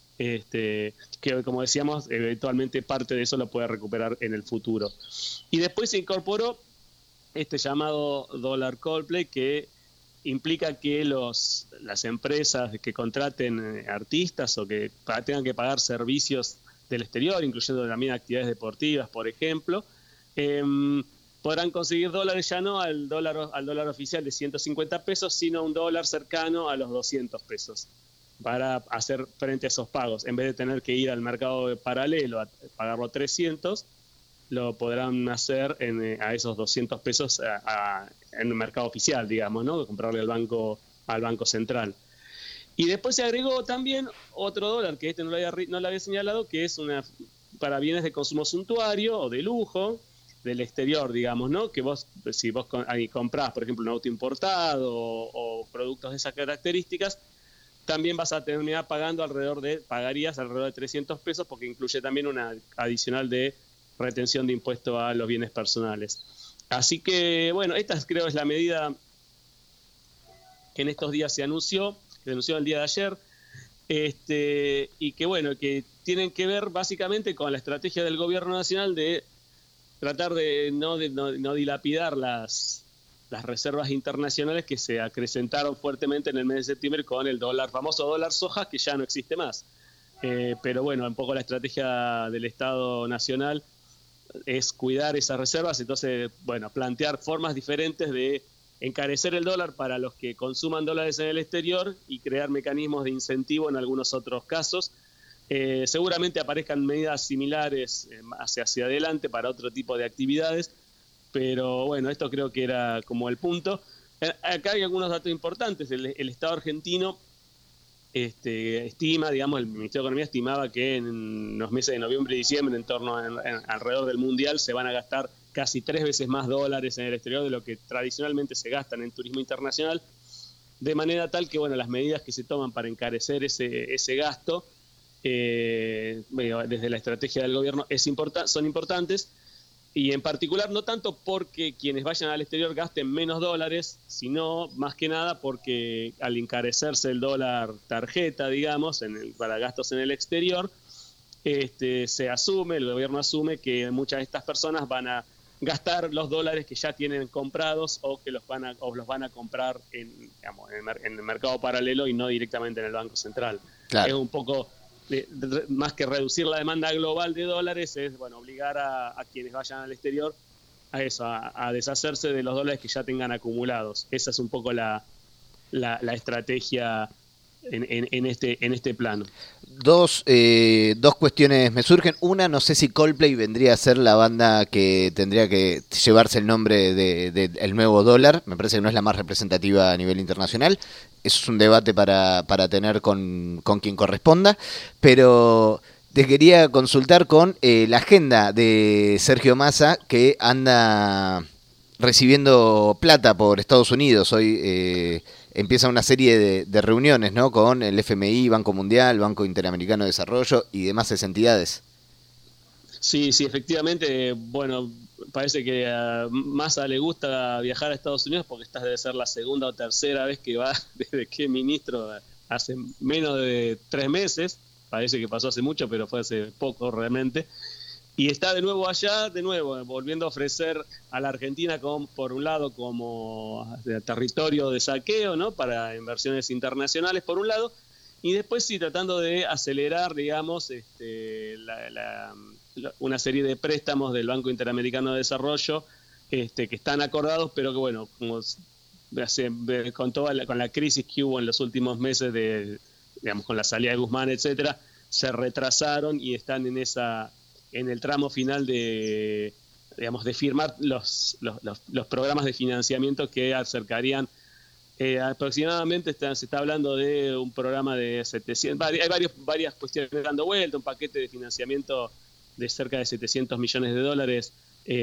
L: este, que como decíamos, eventualmente parte de eso lo puede recuperar en el futuro. Y después se incorporó este llamado dólar Coldplay, que implica que los, las empresas que contraten artistas o que tengan que pagar servicios del exterior, incluyendo también actividades deportivas, por ejemplo, eh, podrán conseguir dólares ya no al dólar, al dólar oficial de ciento cincuenta pesos, sino a un dólar cercano a los doscientos pesos para hacer frente a esos pagos. En vez de tener que ir al mercado paralelo a pagarlo trescientos, lo podrán hacer en, a esos doscientos pesos a, a, en el mercado oficial, digamos, ¿no? Comprarle al banco, al banco central. Y después se agregó también otro dólar, que este no lo había, no lo había señalado, que es una para bienes de consumo suntuario o de lujo, del exterior, digamos, ¿no? Que vos, si vos ahí comprás, por ejemplo, un auto importado o, o productos de esas características, también vas a terminar pagando alrededor de, pagarías alrededor de trescientos pesos, porque incluye también una adicional de retención de impuesto a los bienes personales. Así que, bueno, esta creo es la medida que en estos días se anunció, que se anunció el día de ayer, este, y que, bueno, que tienen que ver básicamente con la estrategia del gobierno nacional de tratar de no, de, no, no dilapidar las, las reservas internacionales que se acrecentaron fuertemente en el mes de septiembre con el dólar, famoso dólar soja, que ya no existe más. Eh, pero bueno, un poco la estrategia del Estado Nacional es cuidar esas reservas, entonces, bueno, plantear formas diferentes de encarecer el dólar para los que consuman dólares en el exterior y crear mecanismos de incentivo en algunos otros casos. Eh, seguramente aparezcan medidas similares eh, hacia, hacia adelante para otro tipo de actividades, pero bueno, esto creo que era como el punto. Eh, acá hay algunos datos importantes. El, el Estado argentino este, estima, digamos, el Ministerio de Economía estimaba que en los meses de noviembre y diciembre, en torno a, en, alrededor del Mundial, se van a gastar casi tres veces más dólares en el exterior de lo que tradicionalmente se gastan en turismo internacional, de manera tal que, bueno, las medidas que se toman para encarecer ese, ese gasto, eh, bueno, desde la estrategia del gobierno, es importa- son importantes. Y en particular no tanto porque quienes vayan al exterior gasten menos dólares, sino más que nada porque al encarecerse el dólar tarjeta, digamos, en el, para gastos en el exterior, este, se asume, el gobierno asume que muchas de estas personas van a gastar los dólares que ya tienen comprados o que los van a, o los van a comprar en, digamos, en, el, en el mercado paralelo y no directamente en el Banco Central. Claro. Es un poco... De, de, más que reducir la demanda global de dólares, es bueno obligar a, a quienes vayan al exterior a eso, a, a deshacerse de los dólares que ya tengan acumulados. Esa es un poco la, la, la estrategia en, en, en, este, en este plano.
E: Dos, eh, dos cuestiones me surgen. Una, no sé si Coldplay vendría a ser la banda que tendría que llevarse el nombre de, de, de el nuevo dólar. Me parece que no es la más representativa a nivel internacional. Eso es un debate para, para tener con, con quien corresponda. Pero te quería consultar con eh, la agenda de Sergio Massa, que anda recibiendo plata por Estados Unidos. Hoy eh, empieza una serie de, de reuniones, ¿no?, con el F M I, Banco Mundial, Banco Interamericano de Desarrollo y demás entidades.
L: Sí, sí, efectivamente. Bueno, parece que a Massa le gusta viajar a Estados Unidos porque esta debe ser la segunda o tercera vez que va desde que es ministro, hace menos de tres meses. Parece que pasó hace mucho, pero fue hace poco realmente. Y está de nuevo allá, de nuevo, volviendo a ofrecer a la Argentina, como, por un lado, como territorio de saqueo, ¿no?, para inversiones internacionales, por un lado, y después sí tratando de acelerar, digamos, este, la, la, la, una serie de préstamos del Banco Interamericano de Desarrollo este, que están acordados, pero que, bueno, como con toda la, con la crisis que hubo en los últimos meses, de, digamos, con la salida de Guzmán, etcétera, se retrasaron y están en esa... en el tramo final de, digamos, de firmar los, los, los, los programas de financiamiento que acercarían eh, aproximadamente, está, se está hablando de un programa de setecientos, hay varios, varias cuestiones dando vuelta, un paquete de financiamiento de cerca de setecientos millones de dólares,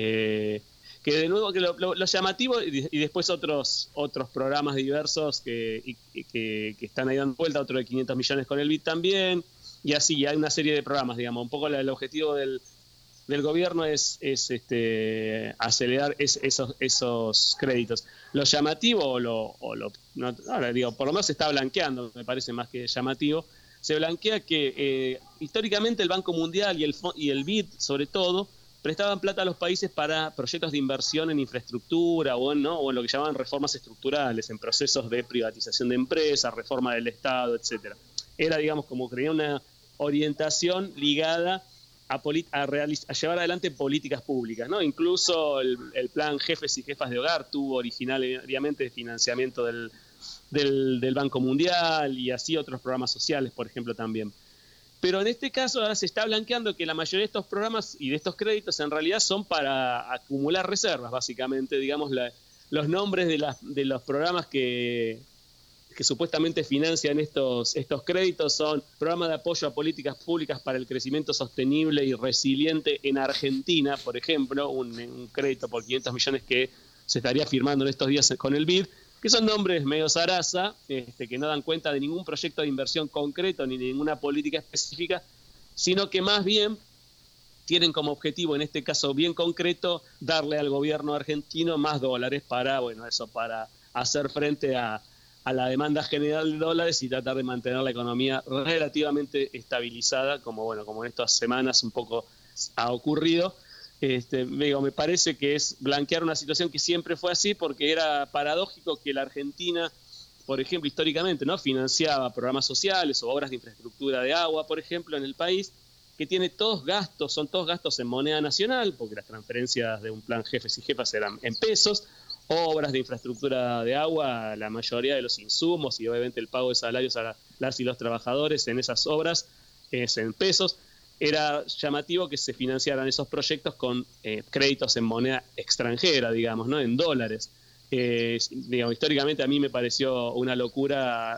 L: eh, que de nuevo, que lo, lo, lo llamativo, y, y después otros otros programas diversos que, y, y que, que están ahí dando vuelta, otro de quinientos millones con el B I D también. Y así, hay una serie de programas, digamos. Un poco el objetivo del, del gobierno es, es este, acelerar es, esos, esos créditos. Lo llamativo, o lo, o lo no, ahora digo, por lo menos se está blanqueando, me parece más que llamativo, se blanquea que eh, históricamente el Banco Mundial y el, y el B I D, sobre todo, prestaban plata a los países para proyectos de inversión en infraestructura o en, ¿no? o en lo que llamaban reformas estructurales, en procesos de privatización de empresas, reforma del Estado, etcétera. Era, digamos, como creía una orientación ligada a, a, a llevar adelante políticas públicas, ¿no? Incluso el, el plan Jefes y Jefas de Hogar tuvo originariamente financiamiento del, del, del Banco Mundial y así otros programas sociales, por ejemplo, también. Pero en este caso ahora se está blanqueando que la mayoría de estos programas y de estos créditos en realidad son para acumular reservas, básicamente, digamos, la, los nombres de, las, de los programas que... que supuestamente financian estos, estos créditos son Programa de Apoyo a Políticas Públicas para el Crecimiento Sostenible y Resiliente en Argentina, por ejemplo, un, un crédito por quinientos millones que se estaría firmando en estos días con el B I D, que son nombres medio zaraza, este, que no dan cuenta de ningún proyecto de inversión concreto ni de ninguna política específica, sino que más bien tienen como objetivo, en este caso bien concreto, darle al gobierno argentino más dólares para, bueno, eso, para hacer frente a a la demanda general de dólares y tratar de mantener la economía relativamente estabilizada, como bueno, como en estas semanas un poco ha ocurrido. Este, digo, me parece que es blanquear una situación que siempre fue así, porque era paradójico que la Argentina, por ejemplo, históricamente, ¿no?, financiaba programas sociales o obras de infraestructura de agua, por ejemplo, en el país, que tiene todos gastos, son todos gastos en moneda nacional, porque las transferencias de un plan Jefes y Jefas eran en pesos, obras de infraestructura de agua, la mayoría de los insumos y obviamente el pago de salarios a las y los trabajadores en esas obras es en pesos. Era llamativo que se financiaran esos proyectos con eh, créditos en moneda extranjera, digamos, ¿no?, en dólares. Eh, digamos, históricamente a mí me pareció una locura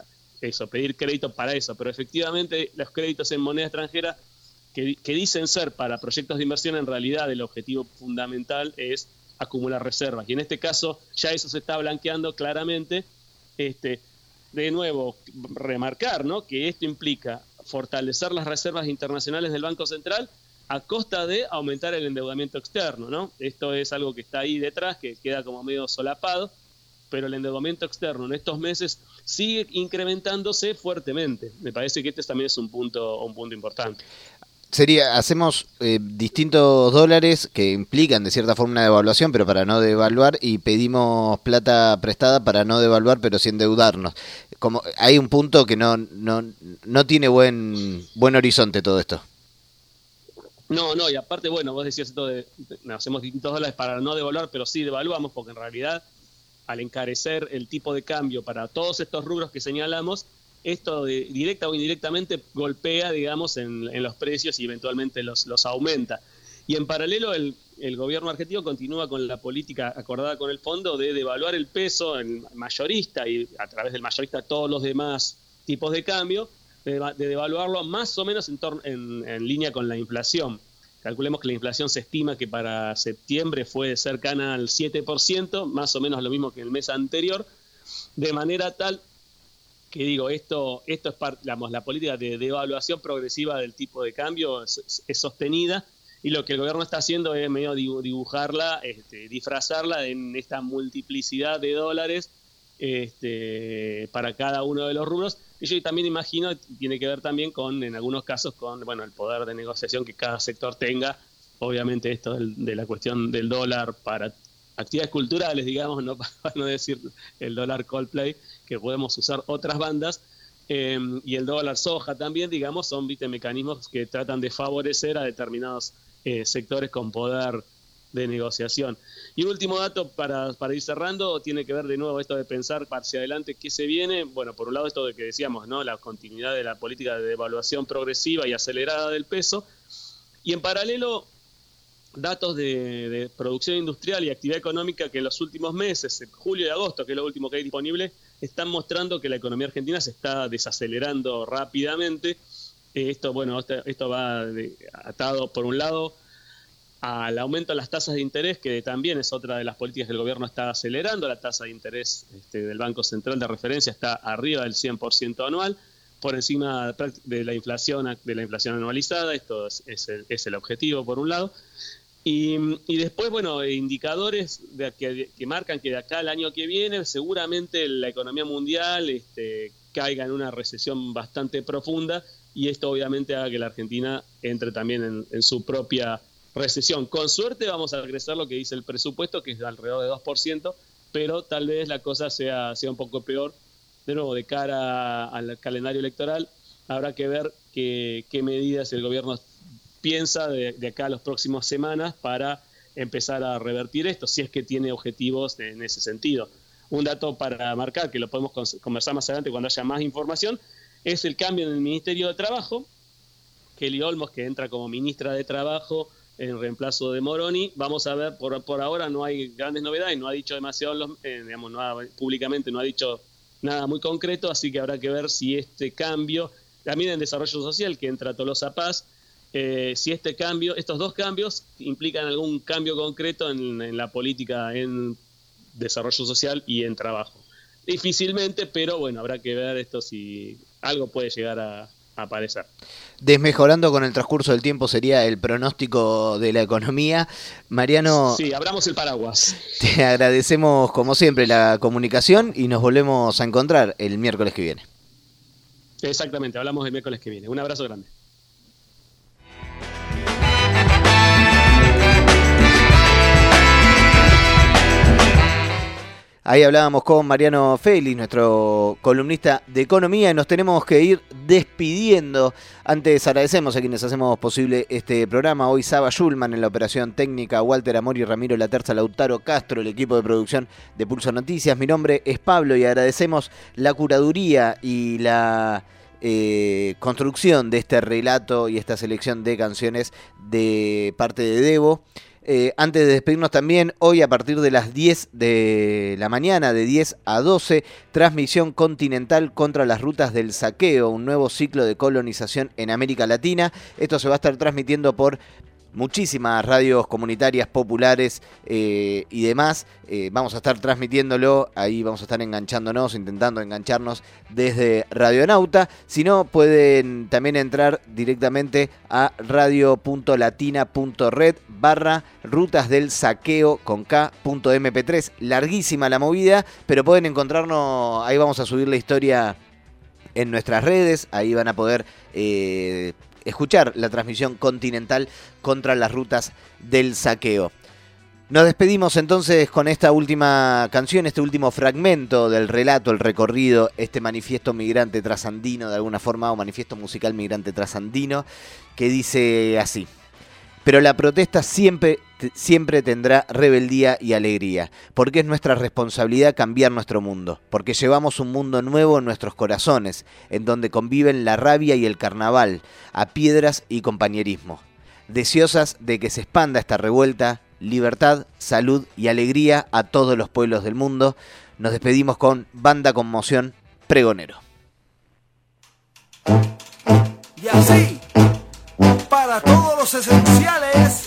L: eso, pedir crédito para eso, pero efectivamente los créditos en moneda extranjera que, que dicen ser para proyectos de inversión, en realidad el objetivo fundamental es acumular reservas, y en este caso ya eso se está blanqueando claramente. Este, de nuevo, remarcar, ¿no?, que esto implica fortalecer las reservas internacionales del Banco Central a costa de aumentar el endeudamiento externo, ¿no? Esto es algo que está ahí detrás, que queda como medio solapado, pero el endeudamiento externo en estos meses sigue incrementándose fuertemente. Me parece que este también es un punto, un punto importante.
E: Sería, hacemos eh, distintos dólares que implican de cierta forma una devaluación, pero para no devaluar, y pedimos plata prestada para no devaluar, pero sin endeudarnos. Como hay un punto que no no no tiene buen buen horizonte todo esto.
L: No, no, y aparte, bueno, vos decías esto de, de hacemos distintos dólares para no devaluar, pero sí devaluamos, porque en realidad al encarecer el tipo de cambio para todos estos rubros que señalamos, esto de, directa o indirectamente golpea, digamos, en, en los precios y eventualmente los, los aumenta. Y en paralelo el, el gobierno argentino continúa con la política acordada con el fondo de devaluar el peso en mayorista y a través del mayorista todos los demás tipos de cambio, de, de devaluarlo más o menos en, torno, en, en línea con la inflación. Calculemos que la inflación se estima que para septiembre fue cercana al siete por ciento, más o menos lo mismo que el mes anterior, de manera tal que digo, esto esto es parte, digamos, la política de devaluación progresiva del tipo de cambio es, es sostenida, y lo que el gobierno está haciendo es medio dibujarla, este, disfrazarla en esta multiplicidad de dólares este, para cada uno de los rubros. Y yo también imagino tiene que ver también con, en algunos casos, con bueno el poder de negociación que cada sector tenga. Obviamente esto del, de la cuestión del dólar para actividades culturales, digamos, no para no decir el dólar Coldplay, que podemos usar otras bandas, eh, y el dólar soja también, digamos, son ¿viste? mecanismos que tratan de favorecer a determinados eh, sectores con poder de negociación. Y un último dato para, para ir cerrando, tiene que ver de nuevo esto de pensar hacia adelante qué se viene. Bueno, por un lado esto de que decíamos, ¿no?, la continuidad de la política de devaluación progresiva y acelerada del peso, y en paralelo datos de, de producción industrial y actividad económica que en los últimos meses, en julio y agosto, que es lo último que hay disponible, están mostrando que la economía argentina se está desacelerando rápidamente. Eh, esto, bueno, esto, esto va de, atado por un lado al aumento de las tasas de interés, que también es otra de las políticas que el gobierno está acelerando. La tasa de interés este, del Banco Central de referencia está arriba del cien por ciento anual, por encima de la inflación de la inflación anualizada. Esto es, es, el, es el objetivo, por un lado. Y, y después, bueno, indicadores de, que, que marcan que de acá al año que viene seguramente la economía mundial este, caiga en una recesión bastante profunda, y esto obviamente haga que la Argentina entre también en, en su propia recesión. Con suerte vamos a crecer lo que dice el presupuesto, que es alrededor de dos por ciento, pero tal vez la cosa sea, sea un poco peor. De nuevo, de cara al calendario electoral, habrá que ver qué, qué medidas el gobierno piensa de, de acá a las próximas semanas para empezar a revertir esto, si es que tiene objetivos de, en ese sentido. Un dato para marcar, que lo podemos conversar más adelante cuando haya más información, es el cambio en el Ministerio de Trabajo. Kelly Olmos, que entra como ministra de Trabajo en reemplazo de Moroni. Vamos a ver, por, por ahora no hay grandes novedades, no ha dicho demasiado, los, eh, digamos, no ha, públicamente no ha dicho nada muy concreto, así que habrá que ver si este cambio, también en desarrollo social, que entra Tolosa Paz, eh, si este cambio, estos dos cambios implican algún cambio concreto en, en la política en desarrollo social y en trabajo. Difícilmente, pero bueno, habrá que ver esto si algo puede llegar a, a aparecer.
E: Desmejorando con el transcurso del tiempo sería el pronóstico de la economía. Mariano,
L: sí, abramos el paraguas.
E: Te agradecemos como siempre la comunicación y nos volvemos a encontrar el miércoles que viene.
L: Exactamente, hablamos el miércoles que viene. Un abrazo grande.
E: Ahí hablábamos con Mariano Félix, nuestro columnista de economía, y nos tenemos que ir despidiendo. Antes agradecemos a quienes hacemos posible este programa. Hoy Saba Schulman en la operación técnica, Walter Amori, Ramiro Laterza, Lautaro Castro, el equipo de producción de Pulso Noticias. Mi nombre es Pablo y agradecemos la curaduría y la eh, construcción de este relato y esta selección de canciones de parte de Debo. Eh, antes de despedirnos también, hoy a partir de las diez de la mañana, de diez a doce, transmisión continental contra las rutas del saqueo, un nuevo ciclo de colonización en América Latina. Esto se va a estar transmitiendo por muchísimas radios comunitarias, populares eh, y demás. Eh, vamos a estar transmitiéndolo, ahí vamos a estar enganchándonos, intentando engancharnos desde Radionauta. Si no, pueden también entrar directamente a radio.latina.red barra rutas del saqueo con K punto eme pe tres. Larguísima la movida, pero pueden encontrarnos, ahí vamos a subir la historia en nuestras redes, ahí van a poder Eh, escuchar la transmisión continental contra las rutas del saqueo. Nos despedimos entonces con esta última canción, este último fragmento del relato, el recorrido, este manifiesto migrante trasandino de alguna forma, o manifiesto musical migrante trasandino, que dice así: pero la protesta siempre, siempre tendrá rebeldía y alegría, porque es nuestra responsabilidad cambiar nuestro mundo, porque llevamos un mundo nuevo en nuestros corazones, en donde conviven la rabia y el carnaval, a piedras y compañerismo. Deseosas de que se expanda esta revuelta, libertad, salud y alegría a todos los pueblos del mundo, nos despedimos con Banda Conmoción, Pregonero.
M: Y así, para todos los esenciales.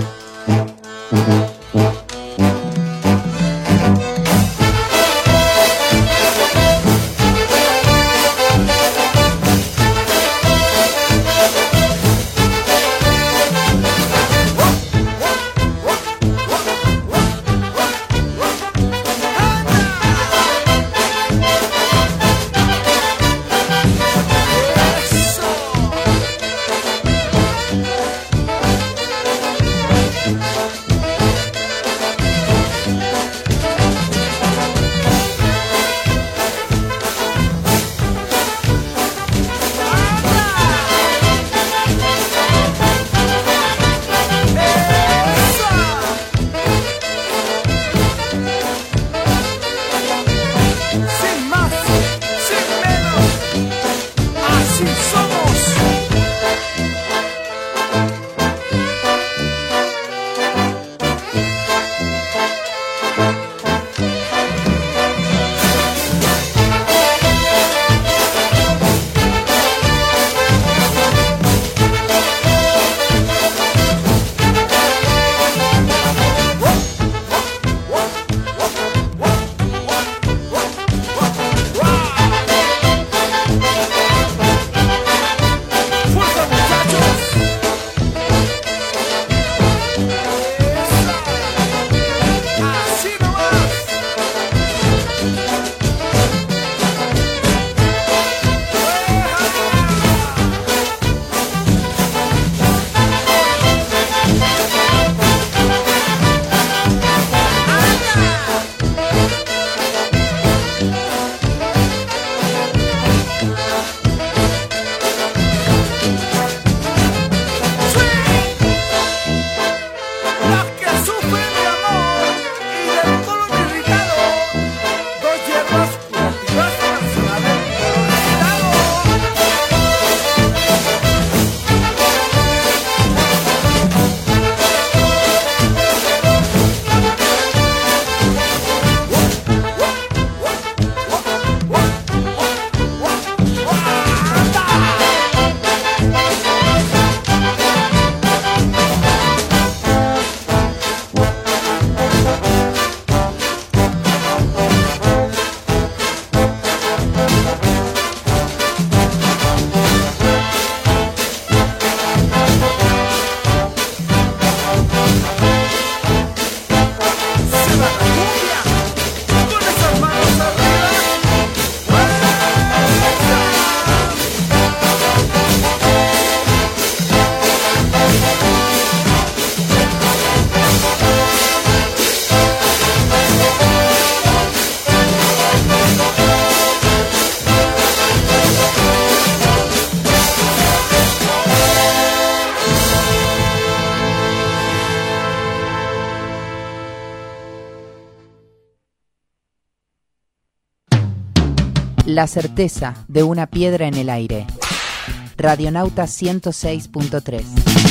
A: La certeza de una piedra en el aire. Radionauta ciento seis punto tres.